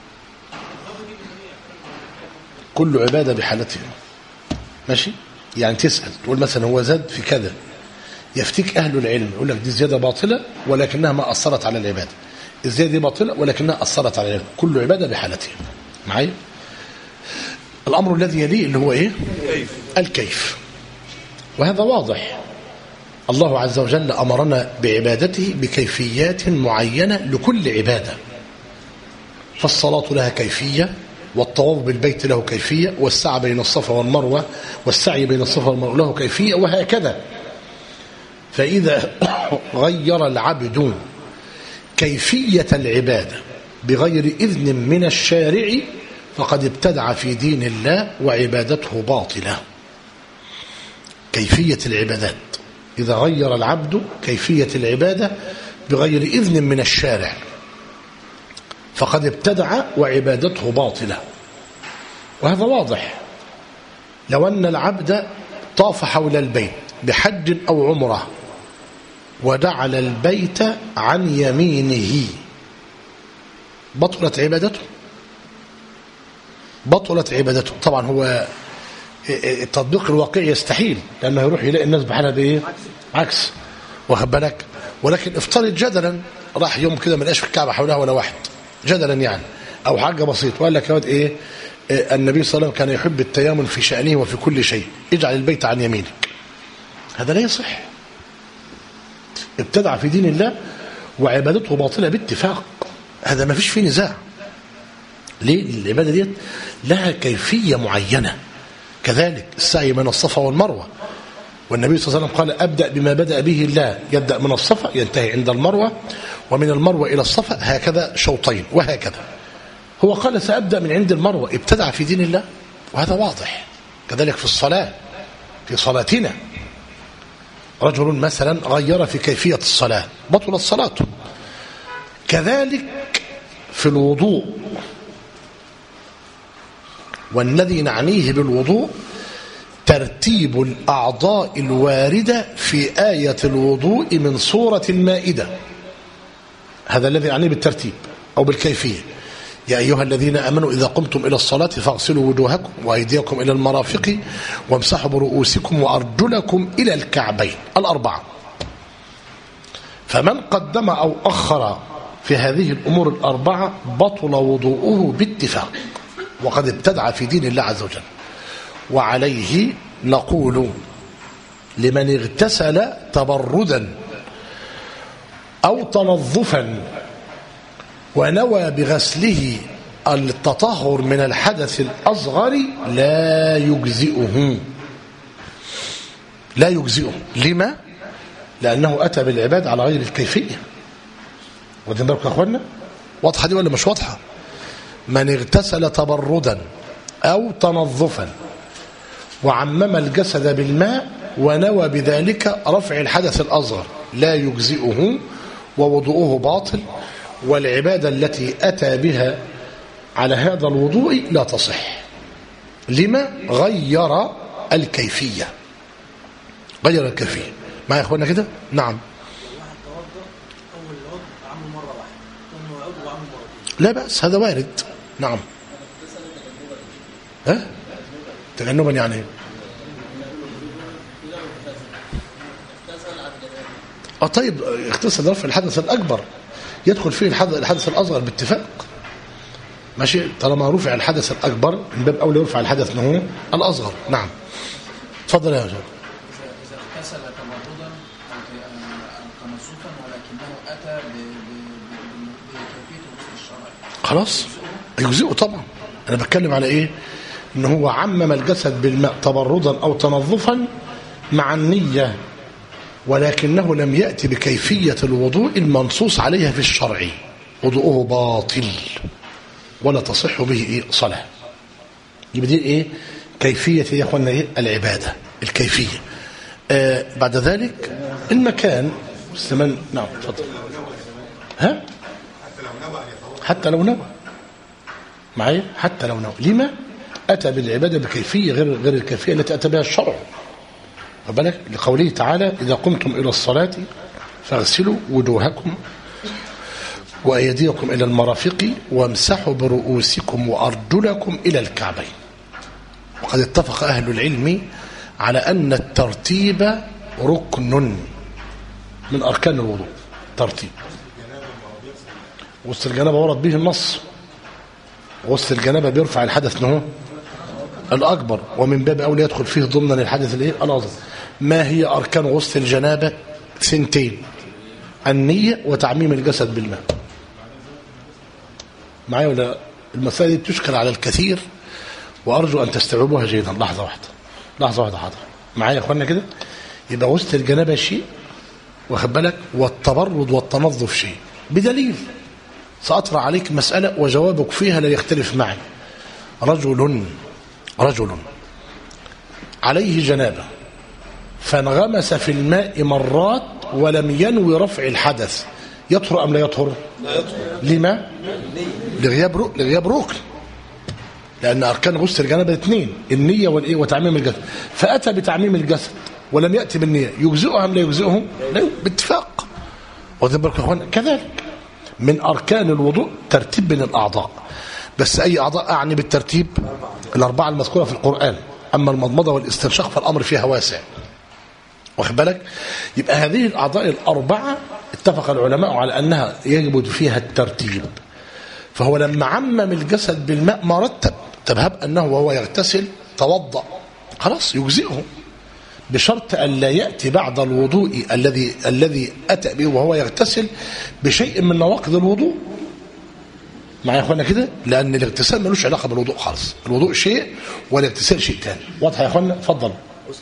كل عبادة بحالتها. ماشي؟ يعني تسأل تقول مثلا هو زاد في كذا، يفتيك أهل العلم يقول لك دي زيادة باطلة ولكنها ما أثرت على العبادة، الزيادة دي باطلة ولكنها أثرت على العبادة، كل عبادة بحالتها. معي؟ الأمر الذي يليه اللي هو إيه؟ الكيف. وهذا واضح، الله عز وجل أمرنا بعبادته بكيفيات معينة لكل عبادة. فالصلاة لها كيفية، والطواف بالبيت له كيفية، والسعي بين الصفا والمروة والسعي بين الصفا والمروة له كيفية، وهكذا. فإذا غير العبد كيفية العبادة بغير إذن من الشارع فقد ابتدع في دين الله وعبادته باطلة. كيفية العبادات، إذا غير العبد كيفية العبادة بغير إذن من الشارع فقد ابتدع وعبادته باطلة. وهذا واضح. لو أن العبد طاف حول البيت بحج أو عمرة ودعل البيت عن يمينه، بطلت عبادته، بطلت عبادته. طبعا هو التطبيق الواقعي يستحيل، لأنه يروح يلاقي الناس بحالها بإيه؟ عكس. واخد بالك؟ ولكن افترض جدلا راح يوم كده ما لقاش في الكعبة حولها ولا واحد، جدلا يعني، أو حاجة بسيط، وقال لك يا واد إيه؟ النبي صلى الله عليه وسلم كان يحب التيامن في شأنه وفي كل شيء، اجعل البيت عن يمينك، هذا لا يصح، ابتدع في دين الله وعبادته باطلة باتفاق، هذا ما فيش فيه نزاع. ليه؟ العبادة دي لها كيفية معينة. كذلك السعي من الصفا والمروة، والنبي صلى الله عليه وسلم قال أبدأ بما بدأ به الله، يبدأ من الصفا ينتهي عند المروة، ومن المروة إلى الصفا هكذا شوطين وهكذا. هو قال سأبدأ من عند المروة، ابتدع في دين الله، وهذا واضح. كذلك في الصلاة، في صلاتنا رجل مثلا غير في كيفية الصلاة بطلت صلاته. كذلك في الوضوء، والذي نعنيه بالوضوء ترتيب الأعضاء الواردة في آية الوضوء من سورة المائدة، هذا الذي نعنيه بالترتيب أو بالكيفية. يا أيها الذين آمنوا إذا قمتم إلى الصلاة فاغسلوا وجوهكم وأيديكم إلى المرافق وامسحوا برؤوسكم وأرجلكم إلى الكعبين، الأربعة. فمن قدم أو أخر في هذه الأمور الأربعة بطل وضوءه باتفاق، وقد ابتدع في دين الله عز وجل. وعليه نقول لمن اغتسل تبردا أو تنظفا ونوى بغسله التطهر من الحدث الأصغر لا يجزئه، لا يجزئه. لما؟ لأنه أتى بالعباد على غير الكيفية. واخدين بالكم يا أخوانا؟ واضحة دي ولا مش واضحة؟ من اغتسل تبردا أو تنظفا وعمم الجسد بالماء ونوى بذلك رفع الحدث الأصغر لا يجزئه ووضوءه باطل، والعبادة التي أتى بها على هذا الوضوء لا تصح. لما؟ غير الكيفية، غير الكيفية. معي يا أخوانا كده؟ نعم. لا بأس، هذا وارد. نعم. ها؟ تجنبا يعني طيب اغتسل رفع الحدث الأكبر يدخل فيه الحدث الأصغر باتفاق، ماشي، طالما رفع الحدث الأكبر من باب أولى يرفع الحدث منه الأصغر. نعم. تفضل يا شباب. إذا اغتسل تمردا أو تنظفا ولكنه أتى بكيفية الغسل الشرعي خلاص يجزئه طبعا. أنا بتكلم على إيه؟ إن هو عمم الجسد بالماء تبردا أو تنظفا مع النية، ولكنه لم يأتي بكيفية الوضوء المنصوص عليها في الشرع، وضوءه باطل ولا تصح به إيه؟ صلاة. يبقى دي إيه؟ كيفية يا أخوانا إيه؟ العبادة، الكيفية. بعد ذلك المكان الزمان. نعم تفضل. ها؟ حتى لو نوى معي، حتى لو نوى. لما؟ أتى بالعبادة بكيفية غير الكيفية التي أتى بها الشرع. فبالك لقوله تعالى إذا قمتم إلى الصلاة فاغسلوا وجوهكم وأيديكم إلى المرافق وامسحوا برؤوسكم وأرجلكم إلى الكعبين. وقد اتفق أهل العلم على أن الترتيب ركن من أركان الوضوء. ترتيب غسل الجنابة ورد به النص، غسل الجنابة بيرفع الحدث منه الأكبر، ومن باب أولى يدخل فيه ضمن الحدث الأصغر. ما هي أركان غسل الجنابة؟ سنتين: النية وتعميم الجسد بالماء. معايا ولا؟ المسألة دي تشكل على الكثير وأرجو أن تستوعبوها جيدا. لحظة واحدة حاضر معايا يا أخوانا كده. يبقى غسل الجنابة شيء، واخد بالك، والتبرد والتنظف شيء، بدليل سأطرح عليك مسألة وجوابك فيها لا يختلف معي. رجل عليه جنابة فانغمس في الماء مرات ولم ينوي رفع الحدث، يطهر أم لا يطهر؟ لما؟ لغياب ركن، لأن أركان غسل الجنابة 2: النية وتعميم الجسد. فأتى بتعميم الجسد ولم يأتي بالنية، يجزئه أم لا يجزئه؟ لا، باتفاق. وذلك كذلك من أركان الوضوء ترتيب بين الأعضاء، بس أي أعضاء أعني بالترتيب؟ الأربعة المذكورة في القرآن. أما المضمضة والاستنشاق فالأمر فيها واسع، واخد بالك. يبقى هذه الأعضاء الأربعة اتفق العلماء على أنها يجب فيها الترتيب. فهو لما عمم الجسد بالماء ما رتب، طب هب أنه وهو يغتسل توضأ، خلاص يجزئه، بشرط أن لا يأتي بعد الوضوء الذي أتى به وهو يغتسل بشيء من نواقض الوضوء. معايا يا اخوانا كده؟ لأن الاغتسال ملوش علاقة بالوضوء خالص، الوضوء شيء والاغتسال شيء ثاني. واضح يا اخوانا؟ اتفضل.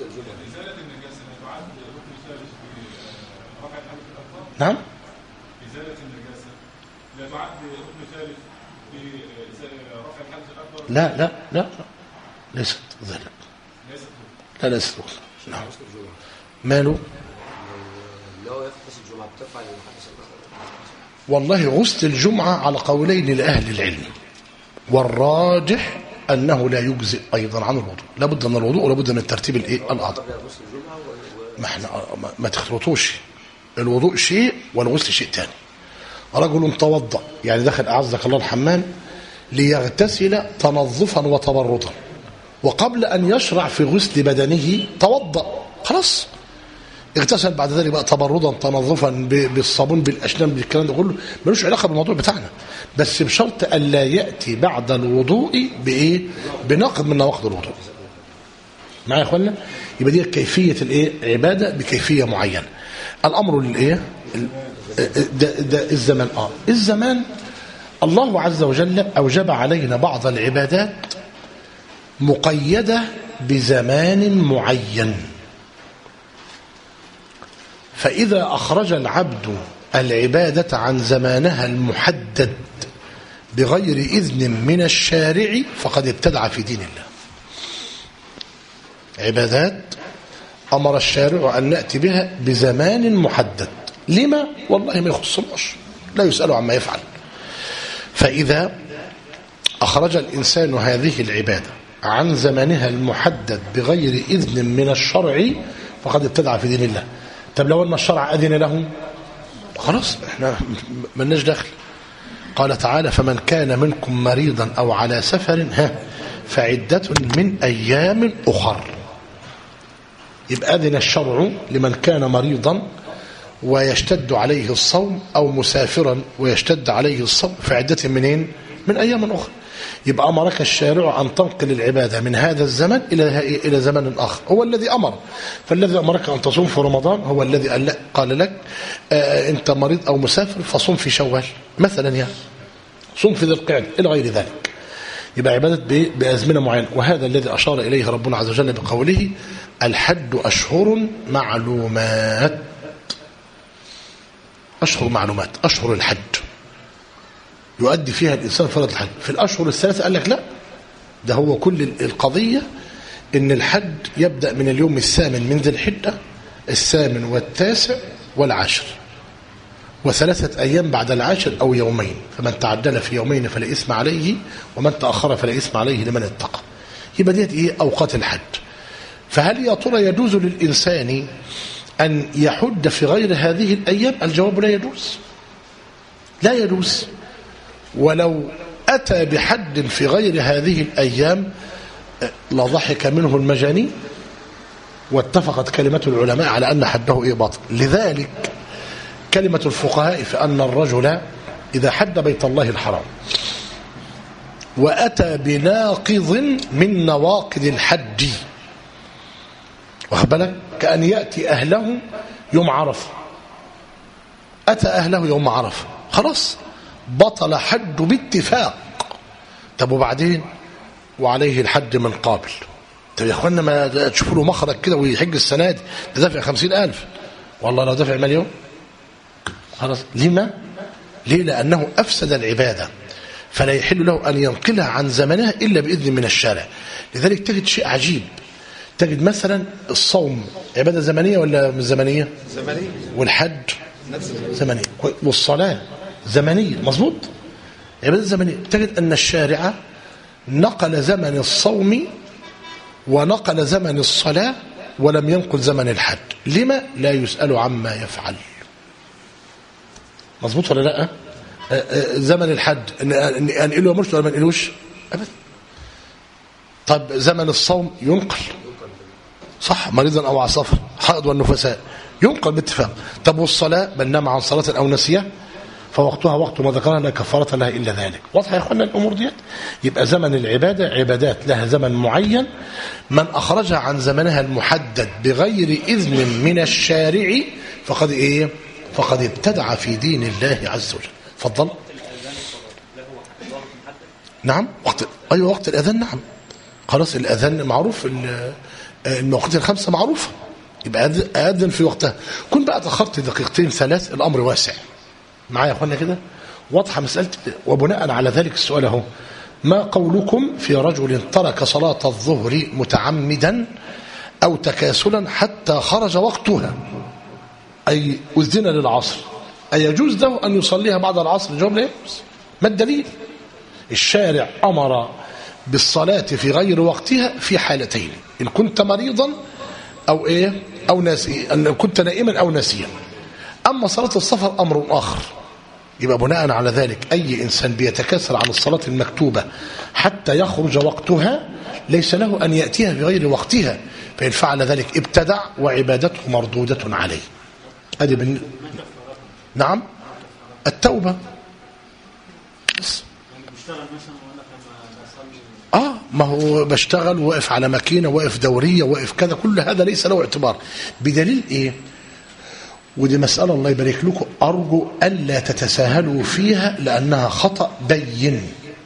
نعم. إزالة النجاسة لا تعد ركن ثالث لرفع الحدث الأكبر؟ لا لا لا ليست ذلك. لا ليست نعم. ماله؟ لو يغتسل الجمعة بترفع الحدث الأكبر؟ والله غسل الجمعة على قولين لأهل العلم، والراجح أنه لا يجزئ أيضا عن الوضوء، لابد من الوضوء ولابد من ترتيب الأعضاء. ما احنا ما تخلطوش، الوضوء شيء والغسل شيء ثاني. رجل توضأ يعني دخل أعزك الله الحمام ليغتسل تنظفا وتبردا، وقبل أن يشرع في غسل بدنه توضأ، خلاص اغتسل بعد ذلك بقى تبردا تنظفا بالصابون بالأشنان بالكلام ده كله، ملوش علاقة بالموضوع بتاعنا، بس بشرط أن لا يأتي بعد الوضوء بإيه؟ بنقض من نواقض الوضوء. معايا يا اخوانا؟ يبقى دي كيفية عبادة بكيفية معينة. الأمر للإيه؟ ده الزمان. الزمان الله عز وجل أوجب علينا بعض العبادات مقيدة بزمان معين، فإذا أخرج العبد العبادة عن زمانها المحدد بغير إذن من الشارع فقد ابتدع في دين الله. عبادات أمر الشارع أن نأتي بها بزمان محدد، لما؟ والله ما يخصناش، لا يسأل عما يفعل. فإذا أخرج الإنسان هذه العبادة عن زمانها المحدد بغير إذن من الشرع فقد ابتدع في دين الله. طب لو أن الشرع أذن له خلاص احنا ملناش دخل. قال تعالى: فمن كان منكم مريضا أو على سفر فعدة من أيام أخر. يبقى أذن الشرع لمن كان مريضا ويشتد عليه الصوم أو مسافرا ويشتد عليه الصوم فعدة منين؟ من أيام أخرى. يبقى أمرك الشارع أن تنقل العبادة من هذا الزمن إلى زمن آخر، هو الذي أمر. فالذي أمرك أن تصوم في رمضان هو الذي قال لك أنت مريض أو مسافر فصوم في شوال مثلا، يعني صوم في ذي القعدة إلى غير ذلك. يبقى عبادة بأزمنة معينة، وهذا الذي أشار إليه ربنا عز وجل بقوله: الحج أشهر معلومات. أشهر معلومات، أشهر الحج يؤدي فيها الإنسان فرض الحج. في الأشهر الثلاثة قال لك لا، ده هو كل القضية إن الحج يبدأ من اليوم الثامن من ذي الحجة، الثامن والتاسع والعاشر، وثلاثة أيام بعد العاشر أو يومين، فمن تعجل في يومين فلا إثم عليه ومن تأخر فلا إثم عليه لمن اتقى. يبقى ديت إيه؟ أوقات الحج. فهل يا ترى يجوز للإنسان أن يحج في غير هذه الأيام؟ الجواب لا يجوز، لا يجوز. ولو أتى بحج في غير هذه الأيام لضحك منه المجانين، واتفقت كلمة العلماء على أن حجه إيه؟ باطل. لذلك كلمة الفقهاء في أن الرجل إذا حج بيت الله الحرام وأتى بناقض من نواقض الحج، واخد بالك؟ كأن يأتي أهله يوم عرفة، أتى أهله يوم عرفة، خلاص بطل حج باتفاق. طب وبعدين؟ وعليه الحج من قابل. طب يا اخوانا ما تشوفوا له مخرج كده ويحج السنة دي، ده دافع 50,000، والله لو دافع مليون خلاص. لما؟ ليه؟ لأنه أفسد العبادة، فلا يحل له أن ينقلها عن زمنها إلا بإذن من الشارع. لذلك تجد شيء عجيب، تجد مثلا الصوم عبادة زمنية ولا مش زمنية؟ زمنية. والحج زمنية، والصلاة زمنية، مظبوط، عبادة زمنية. تجد أن الشارع نقل زمن الصوم ونقل زمن الصلاة ولم ينقل زمن الحج. لما؟ لا يسأل عما يفعل. مظبوط ولا لا؟ زمن الحج أنقله مرشد ولا ما أنقلوش؟ أبدا. طب زمن الصوم ينقل، صح، مريضا أو على سفر، حائض والنفساء، ينقل باتفاق. طب والصلاة من نام عن صلاة أو نسيها فوقتها وقت ما ذكرها لا كفارة لها إلا ذلك. واضح يا إخوانا الأمور ديت؟ يبقى زمن العبادة عبادات لها زمن معين، من أخرجها عن زمنها المحدد بغير إذن من الشارع فقد إيه؟ فقد ابتدع في دين الله عز وجل. فضل. نعم وقت الأذان. نعم خلاص الأذان معروف، المواقيت الخمسة معروفة، يبقى أذن في وقتها. كن بقى تأخرت دقيقتين ثلاث الأمر واسع. معايا يا أخوانا كده؟ واضحة مسألة. وبناء على ذلك السؤال اهو، ما قولكم في رجل ترك صلاة الظهر متعمدا أو تكاسلا حتى خرج وقتها، أي أذن للعصر، أي يجوز له أن يصليها بعد العصر؟ الجواب لا يجوز. ما الدليل؟ الشارع أمر بالصلاة في غير وقتها في حالتين: إن كنت مريضا أو إيه أو ناسي، أن كنت نائما أو ناسيا. أما صلاة السفر أمر آخر. يبقى بناء على ذلك أي إنسان بيتكاسل عن الصلاة المكتوبة حتى يخرج وقتها ليس له أن يأتيها في غير وقتها، فإن فعل ذلك ابتدع وعبادته مردودة عليه. هذه نعم التوبة. ما هو بشتغل واقف على ماكينة، واقف دورية، واقف كذا، كل هذا ليس له اعتبار. بدليل ايه؟ ودي مسألة الله يبارك لكم أرجو ألا تتساهلوا فيها لأنها خطأ بين.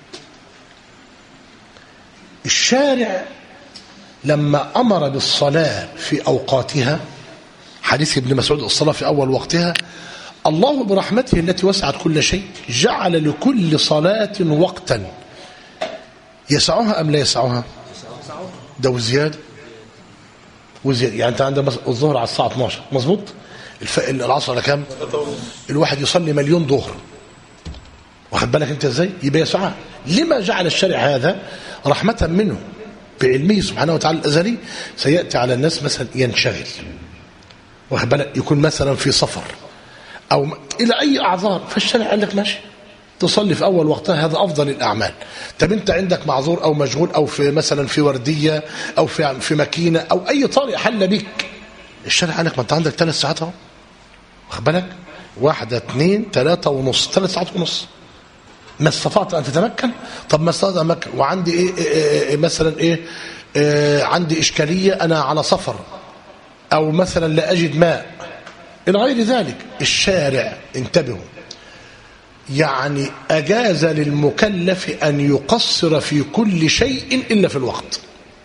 الشارع لما أمر بالصلاة في أوقاتها، حديث ابن مسعود الصلاة في أول وقتها، الله برحمته التي وسعت كل شيء جعل لكل صلاة وقتا يسعها أم لا يسعها؟ ده وزيادة يعني أنت عندك الظهر على الساعة 12 مظبوط، العصر على كام؟ الواحد يصلي مليون ظهر، واخد بالك أنت إزاي؟ يبقى يسعها. لما جعل الشرع هذا؟ رحمة منه بعلمه سبحانه وتعالى الأزلي. سيأتي على الناس مثلا ينشغل، واخد بالك، يكون مثلا في سفر أو إلى أي أعذار، فالشرع قال لك ماشي تصلي في أول وقتها، هذا أفضل الأعمال. طب أنت عندك معذور أو مشغول أو في مثلا في وردية أو في ماكينة أو أي طارئ حل بك، الشرع قال لك ما أنت عندك 3 ساعات أهو، واخد بالك، 1 2 3 ونص، 3 ساعات ونص. ما استطعت أن تتمكن، طب ما استطعت أن أتمكن وعندي إيه مثلا عندي إشكالية، أنا على سفر أو مثلا لا أجد ماء إلى غير ذلك، الشارع انتبهوا يعني أجاز للمكلف أن يقصر في كل شيء إلا في الوقت.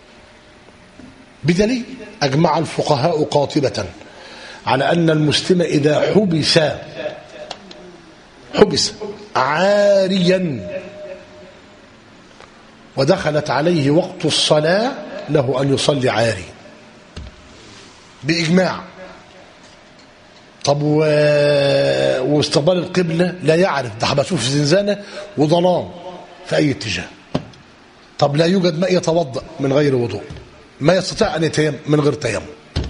بدليل أجمع الفقهاء قاطبة على أن المسلم إذا حبس عاريا ودخلت عليه وقت الصلاة له أن يصلي عاري بإجماع. طب واستقبال القبلة لا يعرف، ده حبسوه في زنزانة وظلام في أي اتجاه. طب لا يوجد ماء يتوضأ من غير وضوء، ما يستطيع أن يتيمم من غير تيمم،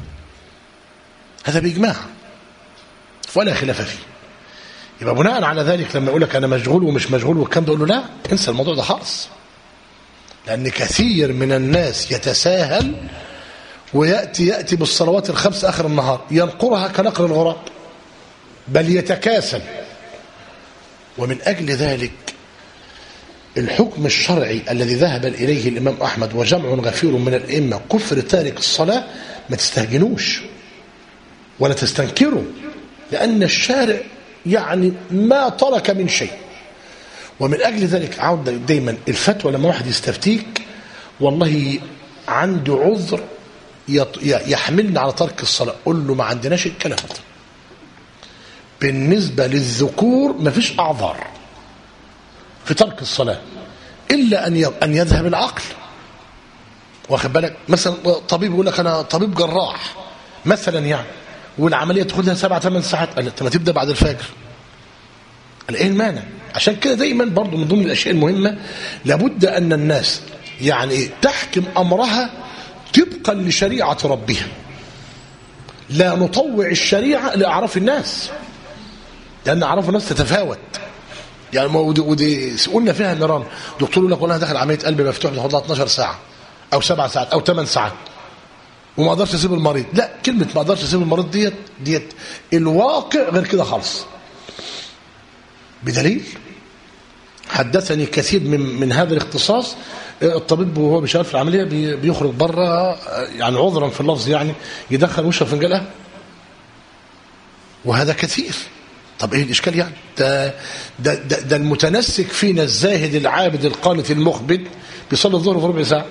هذا بإجماع ولا خلاف فيه. يبقى بناء على ذلك لما يقول لك أنا مشغول ومش مشغول والكلام ده، يقول له لا انسى الموضوع ده خالص، لأن كثير من الناس يتساهل ويأتي بالصلوات ال5 آخر النهار ينقرها كنقر الغراب، بل يتكاسل. ومن أجل ذلك الحكم الشرعي الذي ذهب إليه الإمام أحمد وجمع غفير من الأئمة كفر تارك الصلاة، ما تستهجنوش ولا تستنكروا، لأن الشارع يعني ما ترك من شيء. ومن أجل ذلك عود دايما الفتوى لما واحد يستفتيك والله عنده عذر يحملنا على ترك الصلاة، قل له ما عندناش الكلام ده. بالنسبة للذكور ما فيش أعذار في ترك الصلاة إلا أن يذهب العقل، واخد بالك. مثلا طبيب يقول لك أنا طبيب جراح مثلا يعني، والعملية تاخدها 7-8 ساعات، قال لك ما تبدأ بعد الفجر، قال إيه المانع؟ عشان كده دايما برضو من ضمن الأشياء المهمة لابد أن الناس يعني تحكم أمرها طبقا لشريعة ربها، لا نطوع الشريعة لأعراف الناس، لأن أعراف الناس تتفاوت. يعني ودي قلنا فيها مران، دكتور يقول لك والله داخل عملية قلب مفتوح بتاخد لها 12 ساعة أو 7 ساعات أو 8 ساعات وما أقدرش أسيب المريض. لا، كلمة ما أقدرش أسيب المريض ديت الواقع غير كده خالص. بدليل حدثني كثير من هذا الاختصاص. الطبيب وهو بيشتغل في العمليه بيخرج بره يعني عذرا في اللفظ يعني يدخل وشه في فنجان قهوه، وهذا كثير. طب ايه الاشكال يعني؟ ده المتنسك فينا الزاهد العابد القانت المخبت بيصلي الظهر في ربع ساعه.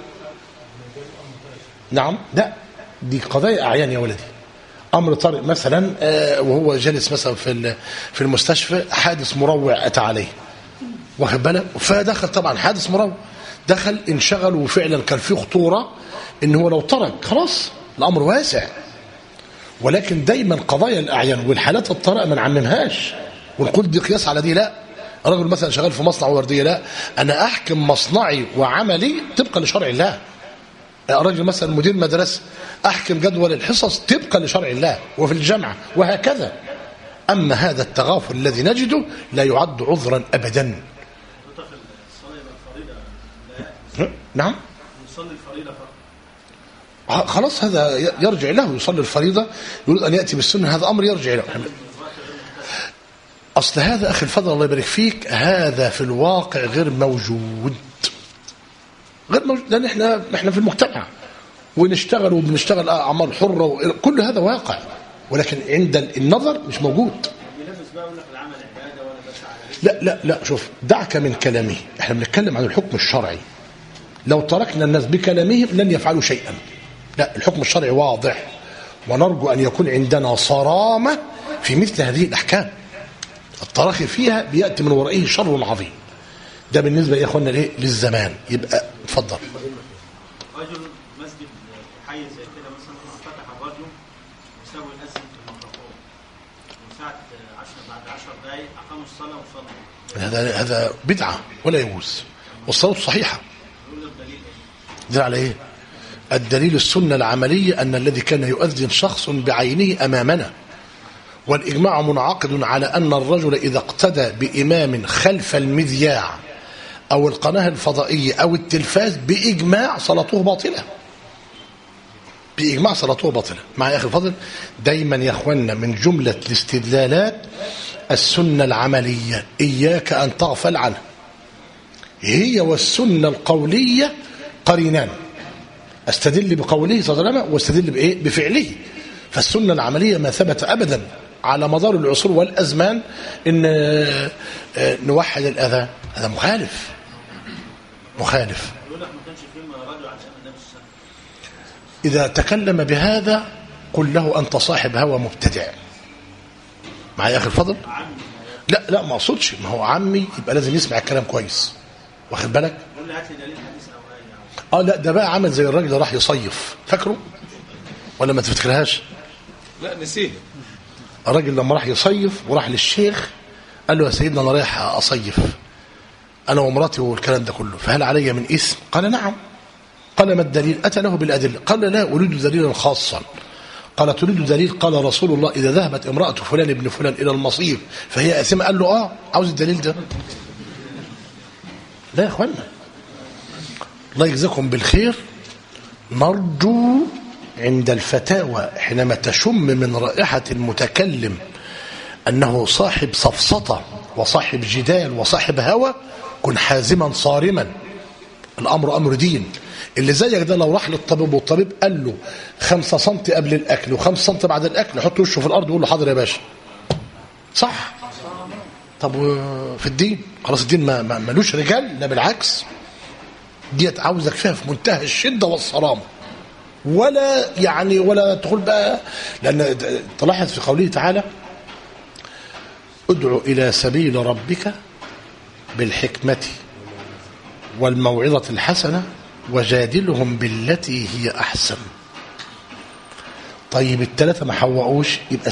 نعم، لا دي قضايا اعيان يا ولدي. امر طارئ مثلا وهو جالس مثلا في المستشفى، حادث مروع اتى عليه، واخد بالك، فدخل طبعا حادث مروع، دخل انشغل، وفعلا كان في خطوره ان هو لو ترك خلاص الامر واسع. ولكن دايما قضايا الاعيان والحالات الطارئه ما نعممهاش ونقول دي قياس على دي. لا، رجل مثلا شغال في مصنع ورديه، لا، انا احكم مصنعي وعملي طبقا لشرع الله. رجل مثلا مدير مدرسه، احكم جدول الحصص طبقا لشرع الله وفي الجامعه، وهكذا. اما هذا التغافل الذي نجده لا يعد عذرا ابدا. نعم، يصلي الفريضه خلاص هذا يرجع له، يصلي الفريضه، يريد ان ياتي بالسنه، هذا امر يرجع له. اصل هذا اخي الفضل الله يبارك فيك، هذا في الواقع غير موجود، لان احنا في المجتمع ونشتغل وبنشتغل اعمال حره، كل هذا واقع، ولكن عند النظر مش موجود. لا شوف، دعك من كلامه، احنا بنتكلم عن الحكم الشرعي. لو تركنا الناس بكلامهم لن يفعلوا شيئا. لا، الحكم الشرعي واضح، ونرجو ان يكون عندنا صرامه في مثل هذه الاحكام. التراخي فيها بياتي من ورائه شر عظيم. ده بالنسبه يا اخوانا للزمان. يبقى اتفضل. رجل مسجد حي زي كده مثلا فتح الراديو وسوى الأذان في الميكروفون، وساعة 10 بعد 10 دقائق أقاموا الصلاة وصلوا. هذا بدعة ولا يجوز، والصلاة صحيحة. دل على ايه؟ الدليل السنة العملية أن الذي كان يؤذن شخص بعينه أمامنا، والإجماع منعقد على أن الرجل إذا اقتدى بإمام خلف المذياع أو القناة الفضائية أو التلفاز بإجماع صلاته باطلة. بإجماع صلاته باطلة. مع يا أخي الفضل، دايما يا أخوانا من جملة الاستدلالات السنة العملية، إياك أن تغفل عنها. هي والسنة القولية قرينان، استدل بقوله صلى الله عليه وسلم واستدل بإيه؟ بفعله. فالسنة العملية ما ثبت أبدا على مدار العصور والأزمان إن نوحد الأذان، هذا مخالف. إذا تكلم بهذا قل له أنت صاحب هوى مبتدع. معي يا أخي الفضل؟ لا ما أقصدش، ما هو عمي يبقى لازم يسمع الكلام كويس، واخد بالك؟ لا ده بقى عمل زي الراجل اللي راح يصيف، فاكره ولا ما تفتكرهاش؟ لا نسيه. الراجل لما راح يصيف وراح للشيخ قال له يا سيدنا انا رايح اصيف انا ومراتي والكلام ده كله، فهل علي من اسم؟ قال نعم. قال ما الدليل؟ اتى له بالادله. قال لا اريد دليلا خاصا. قال تريد دليل؟ قال رسول الله اذا ذهبت امراه فلان ابن فلان الى المصيف فهي اثمه. قال له عاوز الدليل ده. لا يا اخوانا، الله يجزاكم بالخير. نرجو عند الفتاوى حينما تشم من رائحة المتكلم أنه صاحب سفسطة وصاحب جدال وصاحب هوى، كن حازما صارما. الأمر أمر دين. اللي زيك ده لو راح للطبيب والطبيب قال له 5 سم قبل الأكل و5 سم بعد الأكل، يحط وشه في الأرض ويقول له حاضر يا باشا، صح؟ طب في الدين خلاص الدين ما ملوش رجال؟ لا بالعكس، ديت عاوزك فيها في منتهى الشدة والصرامة، ولا تقول بقى، لأن تلاحظ في قوله تعالى ادعو إلى سبيل ربك بالحكمة والموعظة الحسنة وجادلهم بالتي هي أحسن. طيب الثلاثة ما حوقوش، يبقى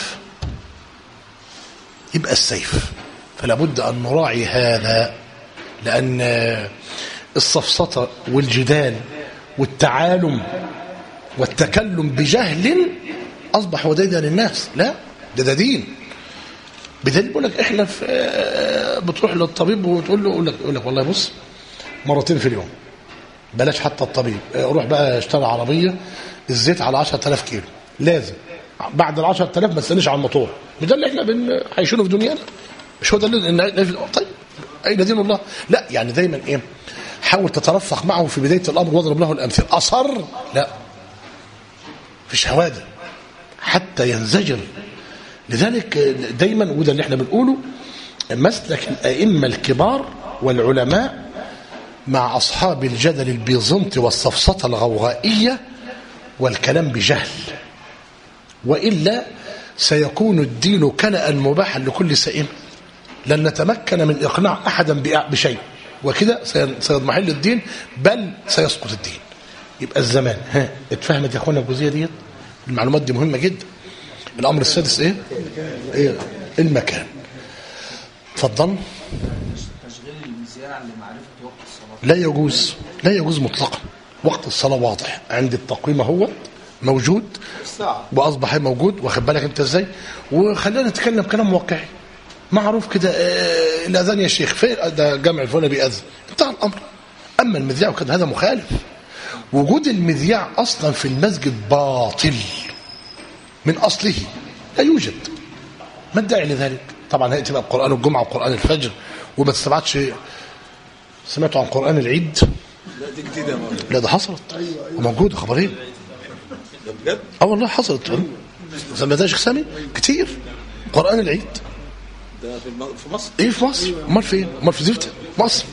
السيف. فلا بد أن نراعي هذا، لأن السفسطة والجدال والتعالم والتكلم بجهل أصبح وديدا للناس. لا، ده دين. بدليل بيقول لك احنا بتروح للطبيب وتقول له يقول لك والله بص 2 مرات في اليوم، بلاش حتى الطبيب، روح بقى اشتري عربية الزيت على 10,000 كيلو، لازم بعد ال 10,000 ما تستنيش على الموتور. ده اللي احنا عايشينه في دنيانا. مش هو ده طيب أين دين الله؟ لا، يعني دايما إيه، حاول تترفق معه في بداية الأمر واضرب له الأمثال. أصر لا، فيش هوادة حتى ينزجر. لذلك دايما، وده اللي احنا بنقوله، مسلك الأئمة الكبار والعلماء مع أصحاب الجدل البيزنطي والسفسطة الغوغائية والكلام بجهل، وإلا سيكون الدين كلأ مباحا لكل سائم، لن نتمكن من إقناع أحدا بشيء، وكده سيضمحل الدين، بل سيسقط الدين. يبقى الزمان اتفهمت يا اخوانا الجزئية دي؟ المعلومات دي مهمة جدا. الأمر السادس إيه؟ المكان. اتفضل. تشغيل المذياع لمعرفة وقت الصلاة لا يجوز، لا يجوز مطلقا. وقت الصلاة واضح عند التقويم، هو موجود وأصبح موجود، واخد بالك أنت إزاي؟ وخلينا نتكلم كلام واقعي معروف كده. الأذان يا شيخ فين؟ ده جامع الفلاني بيأذن، انتهى الأمر. أما المذياع وكده هذا مخالف. وجود المذياع أصلا في المسجد باطل من أصله، لا يوجد. ما الداعي لذلك؟ طبعا هيأتي بقى بقرآن الجمعة وقرآن الفجر، وما تستبعدش. سمعتوا عن قرآن العيد؟ لا دي جديدة. لا ده حصلت وموجودة خبرين. بجد؟ والله حصلت. سمعتها شيخ سامي كتير. قرآن العيد ده في مصر؟ ايه في مصر؟ امال فين؟ امال في زفت مصر.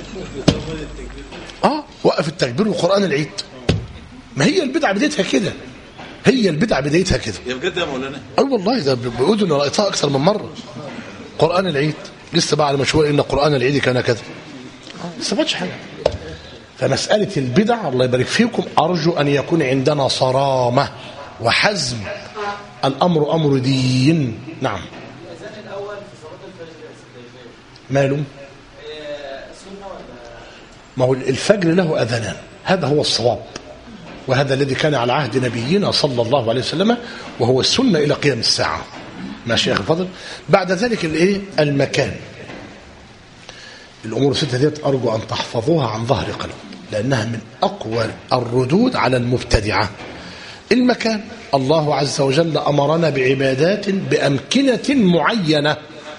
وقف التكبير وقرآن العيد. ما هي البدعة بدايتها كده، هي البدعة بدايتها كده. يا بجد يا مولانا؟ والله ده بيقولوا اني رأيتها اكثر من مرة. قرآن العيد لسه بقى على مشهور ان قرآن العيد كان كذا. ما استفادش حاجة. فمسألة البدع الله يبارك فيكم أرجو أن يكون عندنا صرامة وحزم. الأمر أمر دين. نعم. الأذان الأول في صلاة الفجر ماله؟ سنة ولا؟ ما هو الفجر له أذانان، هذا هو الصواب، وهذا الذي كان على عهد نبينا صلى الله عليه وسلم، وهو السنة إلى قيام الساعة. ماشي يا أخي الفضل. بعد ذلك المكان. الأمور الستة ديت أرجو أن تحفظوها عن ظهر قلب، لأنها من أقوى الردود على المبتدعة. المكان، الله عز وجل أمرنا بعبادات بأمكنة معينة،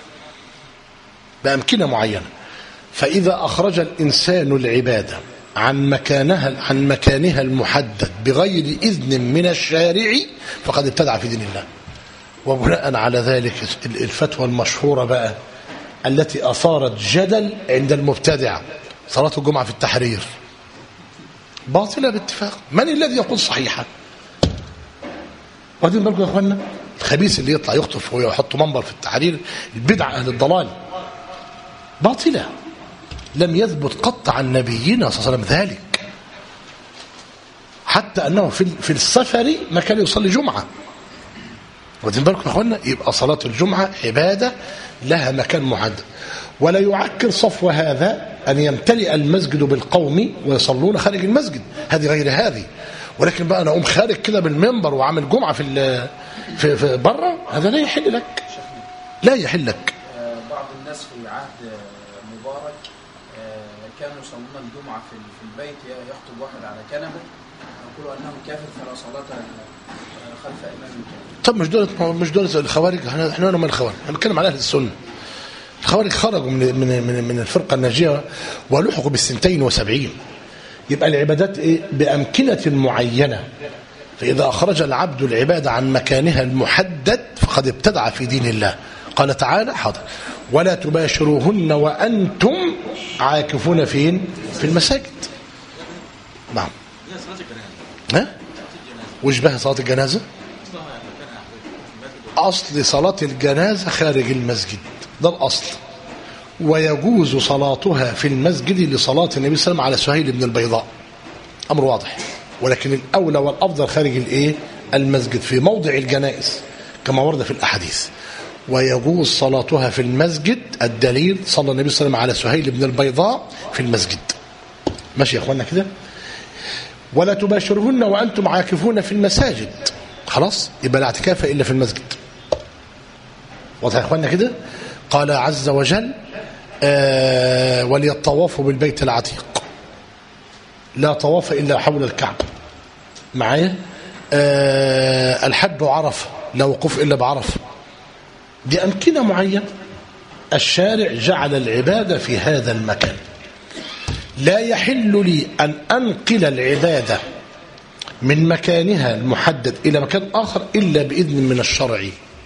بأمكنة معينة. فإذا أخرج الإنسان العبادة عن مكانها المحدد بغير إذن من الشارع فقد ابتدع في دين الله. وبناء على ذلك الفتوى المشهورة بقى التي أثارت جدل عند المبتدع، صلاة الجمعة في التحرير باطلة باتفاق. من الذي يقول صحيحا؟ واخدين بالكم يا اخوانا؟ الخبيث اللي يطلع يخطف ويحط منبر في التحرير، البدعة أهل الضلال، باطلة. لم يثبت قط عن نبينا صلى الله عليه وسلم ذلك، حتى أنه في السفر ما كان يصلي جمعة. واخدين بالكم يا اخوانا؟ يبقى صلاة الجمعة عبادة لها مكان محدد، ولا يعكر صفو هذا أن يمتلئ المسجد بالقوم ويصلون خارج المسجد، هذه غير هذه. ولكن بقى أنا أقوم خارج كده بالمنبر وعامل جمعة في بره، هذا لا يحل لك، لا يحل لك. بعض الناس في عهد مبارك كانوا يصلون الجمعة في البيت، يخطب واحد على كنبه يقولوا أنه كافر فلا صلاة خلف إمام كافر. طب مش دول الخوارج؟ احنا من الخوارج، هنتكلم على أهل السنة. الخوارج خرجوا من الفرقة الناجية ولحقوا بال72. يبقى العبادات بأمكنة معينة، فإذا أخرج العبد العبادة عن مكانها المحدد فقد ابتدع في دين الله. قال تعالى حاضر ولا تباشروهن وأنتم عاكفون فين؟ في المساجد. نعم. وشبه صلاة الجنازة؟ أصل صلاة الجنازة خارج المسجد، ده الأصل، ويجوز صلاتها في المسجد لصلاة النبي صلى الله عليه وسلم على سهيل بن البيضاء، أمر واضح. ولكن الأولى والأفضل خارج المسجد في موضع الجنائز كما ورد في الأحاديث. ويجوز صلاتها في المسجد، الدليل صلى النبي صلى الله عليه وسلم على سهيل بن البيضاء في المسجد. ماشي يا أخوانا كده؟ ولا تباشرهن وأنتم عاكفون في المساجد، خلاص يبقى لا اعتكاف إلا في المسجد. واضح يا أخوانا كده؟ قال عز وجل وليطوافوا بالبيت العتيق، لا طواف إلا حول الكعبة. معايا؟ الحج عرفة، لا وقوف إلا بعرفة. دي أمكنة معينة، الشارع جعل العبادة في هذا المكان، لا يحل لي أن أنقل العبادة من مكانها المحدد إلى مكان آخر إلا بإذن من الشرع.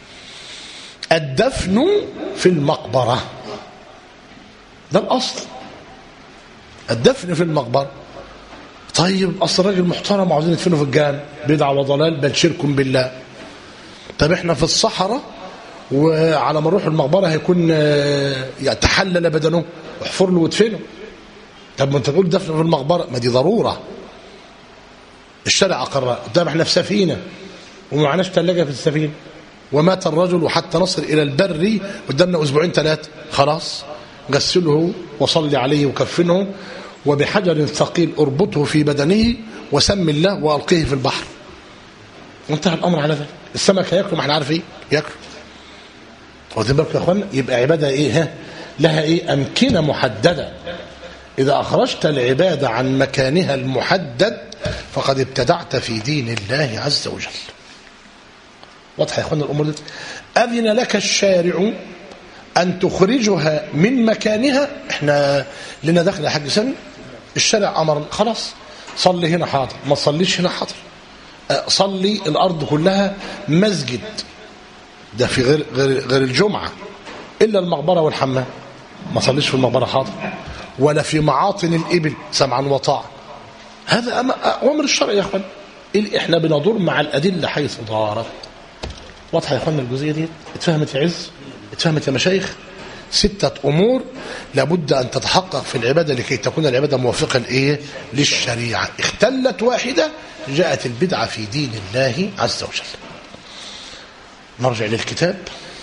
الدفن في المقبرة، ده الأصل، الدفن في المقبرة. طيب أصل راجل محترم وعاوزين يدفنوا في الجامع، بدعة وضلال بل شرك بالله. طب احنا في الصحراء وعلى ما نروح المقبرة هيكون يتحلل بدنه، احفر له وادفنه. طب ما انت تقول دفن في المقبرة، ما دي ضرورة الشرع أقرها. طب احنا في سفينة ومعناش ثلاجة في السفينة، ومات الرجل وحتى نصل إلى البر قدامنا أسبوعين 3، خلاص غسله وصلي عليه وكفنه وبحجر ثقيل اربطه في بدنه وسم الله وألقيه في البحر، وانتهى الأمر على ذلك. السمك هياكله، ما احنا عارف ايه ياكله. واخدين بالكم يا اخوانا؟ يبقى عبادة ايه؟ لها ايه؟ أمكنة محددة. إذا أخرجت العبادة عن مكانها المحدد فقد ابتدعت في دين الله عز وجل. واضح يا اخوانا الأمور دي؟ أذن لك الشارع أن تخرجها من مكانها. احنا لنا دخل يا حاج سامي، الشارع أمر خلاص صلي هنا حاضر، ما تصليش هنا حاضر، صلي الأرض كلها مسجد، ده في غير الجمعة، إلا المقبرة والحمام ما صليش في المقبرة حاضر، ولا في معاطن الإبل سمعا وطاعة. هذا أمر الشرع يا أخوان. إحنا بندور مع الأدلة حيث دارت. واضحة يا أخوان الجزئية دي؟ اتفهمت يا عز؟ اتفهمت يا مشايخ؟ 6 أمور لابد أن تتحقق في العبادة لكي تكون العبادة موافقة لإيه؟ للشريعة. اختلت واحدة جاءت البدعة في دين الله عز وجل. نرجع للكتاب.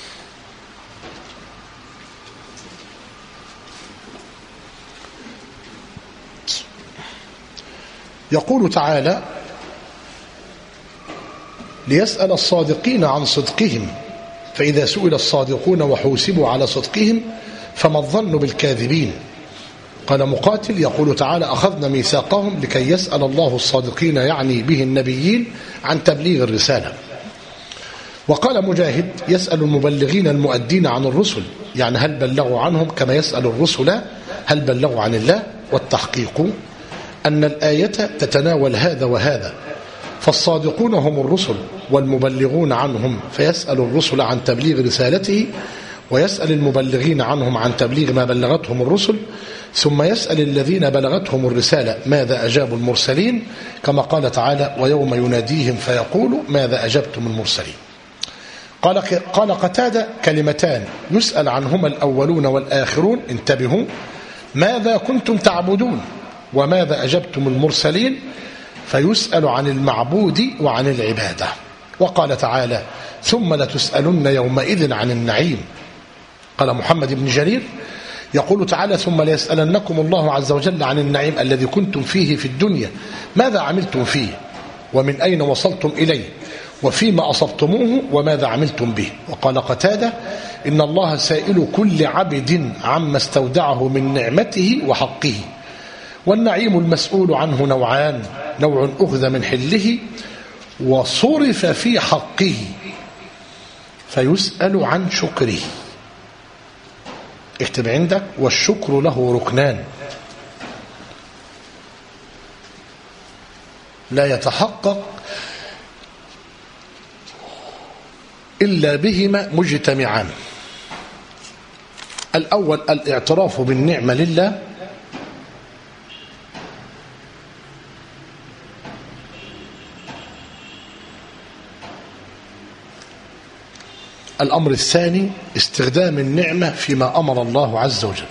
يقول تعالى: ليسأل الصادقين عن صدقهم، فإذا سئل الصادقون وحوسبوا على صدقهم فما الظن بالكاذبين. قال مقاتل يقول تعالى: أخذنا ميثاقهم لكي يسأل الله الصادقين، يعني به النبيين، عن تبليغ الرسالة. وقال مجاهد: يسأل المبلغين المؤدين عن الرسل، يعني هل بلغوا عنهم كما يسأل الرسل هل بلغوا عن الله. والتحقيق أن الآية تتناول هذا وهذا، فالصادقون هم الرسل والمبلغون عنهم، فيسأل الرسل عن تبليغ رسالته، ويسأل المبلغين عنهم عن تبليغ ما بلغتهم الرسل، ثم يسأل الذين بلغتهم الرسالة ماذا أجابوا المرسلين، كما قال تعالى: ويوم يناديهم فيقول ماذا أجبتم المرسلين. قال قتادة: كلمتان يسأل عنهما الأولون والآخرون، انتبهوا، ماذا كنتم تعبدون وماذا أجبتم المرسلين، فيسأل عن المعبود وعن العبادة. وقال تعالى: ثم لتسألن يومئذ عن النعيم. قال محمد بن جرير يقول تعالى: ثم ليسألنكم الله عز وجل عن النعيم الذي كنتم فيه في الدنيا، ماذا عملتم فيه ومن أين وصلتم إليه وفيما أصبتموه وماذا عملتم به. وقال قتادة: إن الله سائل كل عبد عما استودعه من نعمته وحقه، والنعيم المسؤول عنه نوعان: نوع أخذ من حله وصرف في حقه فيسأل عن شكره. اكتب عندك: والشكر له ركنان لا يتحقق إلا بهما مجتمعان. الأول الاعتراف بالنعمة لله، الأمر الثاني استخدام النعمة فيما أمر الله عز وجل.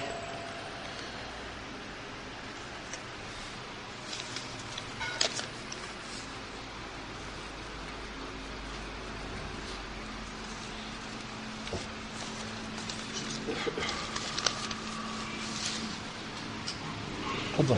تفضل.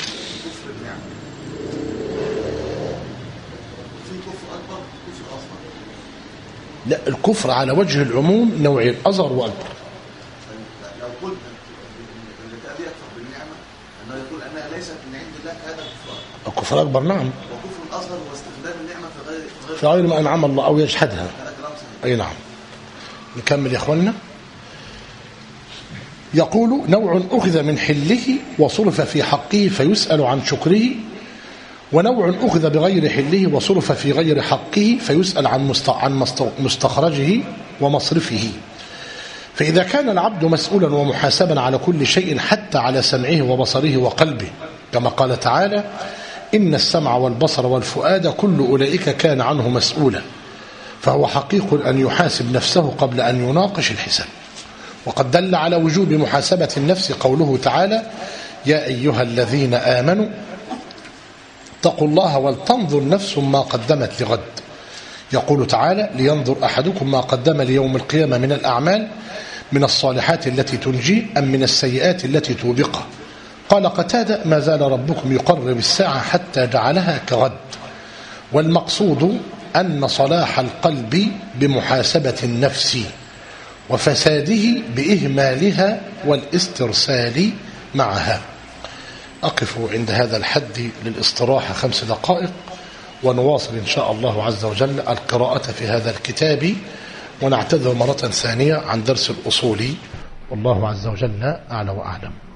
لا، الكفر على وجه العموم نوعين: أصغر وأكبر. لو قلنا الذي يكفر بالنعمة أنه يقول أنها ليست من عند الله، هذا كفر. الكفر أكبر، نعم. وكفر الأصغر هو استخدام النعمة في غير ما أنعم الله أو يجحدها. أي نعم. نكمل يا إخواننا. يقول نوع أخذ من حله وصرف في حقه فيسأل عن شكره، ونوع أخذ بغير حله وصرف في غير حقه فيسأل عن مستخرجه ومصرفه. فإذا كان العبد مسؤولا ومحاسبا على كل شيء حتى على سمعه وبصره وقلبه، كما قال تعالى إن السمع والبصر والفؤاد كل أولئك كان عنه مسؤولا، فهو حقيق أن يحاسب نفسه قبل أن يناقش الحساب. وقد دل على وجوب محاسبة النفس قوله تعالى يا أيها الذين آمنوا اتقوا الله ولتنظر نفس ما قدمت لغد. يقول تعالى لينظر أحدكم ما قدم ليوم القيامة من الأعمال من الصالحات التي تنجيه أم من السيئات التي توبقه. قال قتادة ما زال ربكم يقرب الساعة حتى جعلها كغد. والمقصود أن صلاح القلب بمحاسبة النفس وفساده بإهمالها والاسترسال معها. أقف عند هذا الحد للاستراحة 5 دقائق، ونواصل إن شاء الله عز وجل القراءة في هذا الكتاب، ونعتذر مرة ثانية عن درس الأصول، والله عز وجل أعلى وأعلم.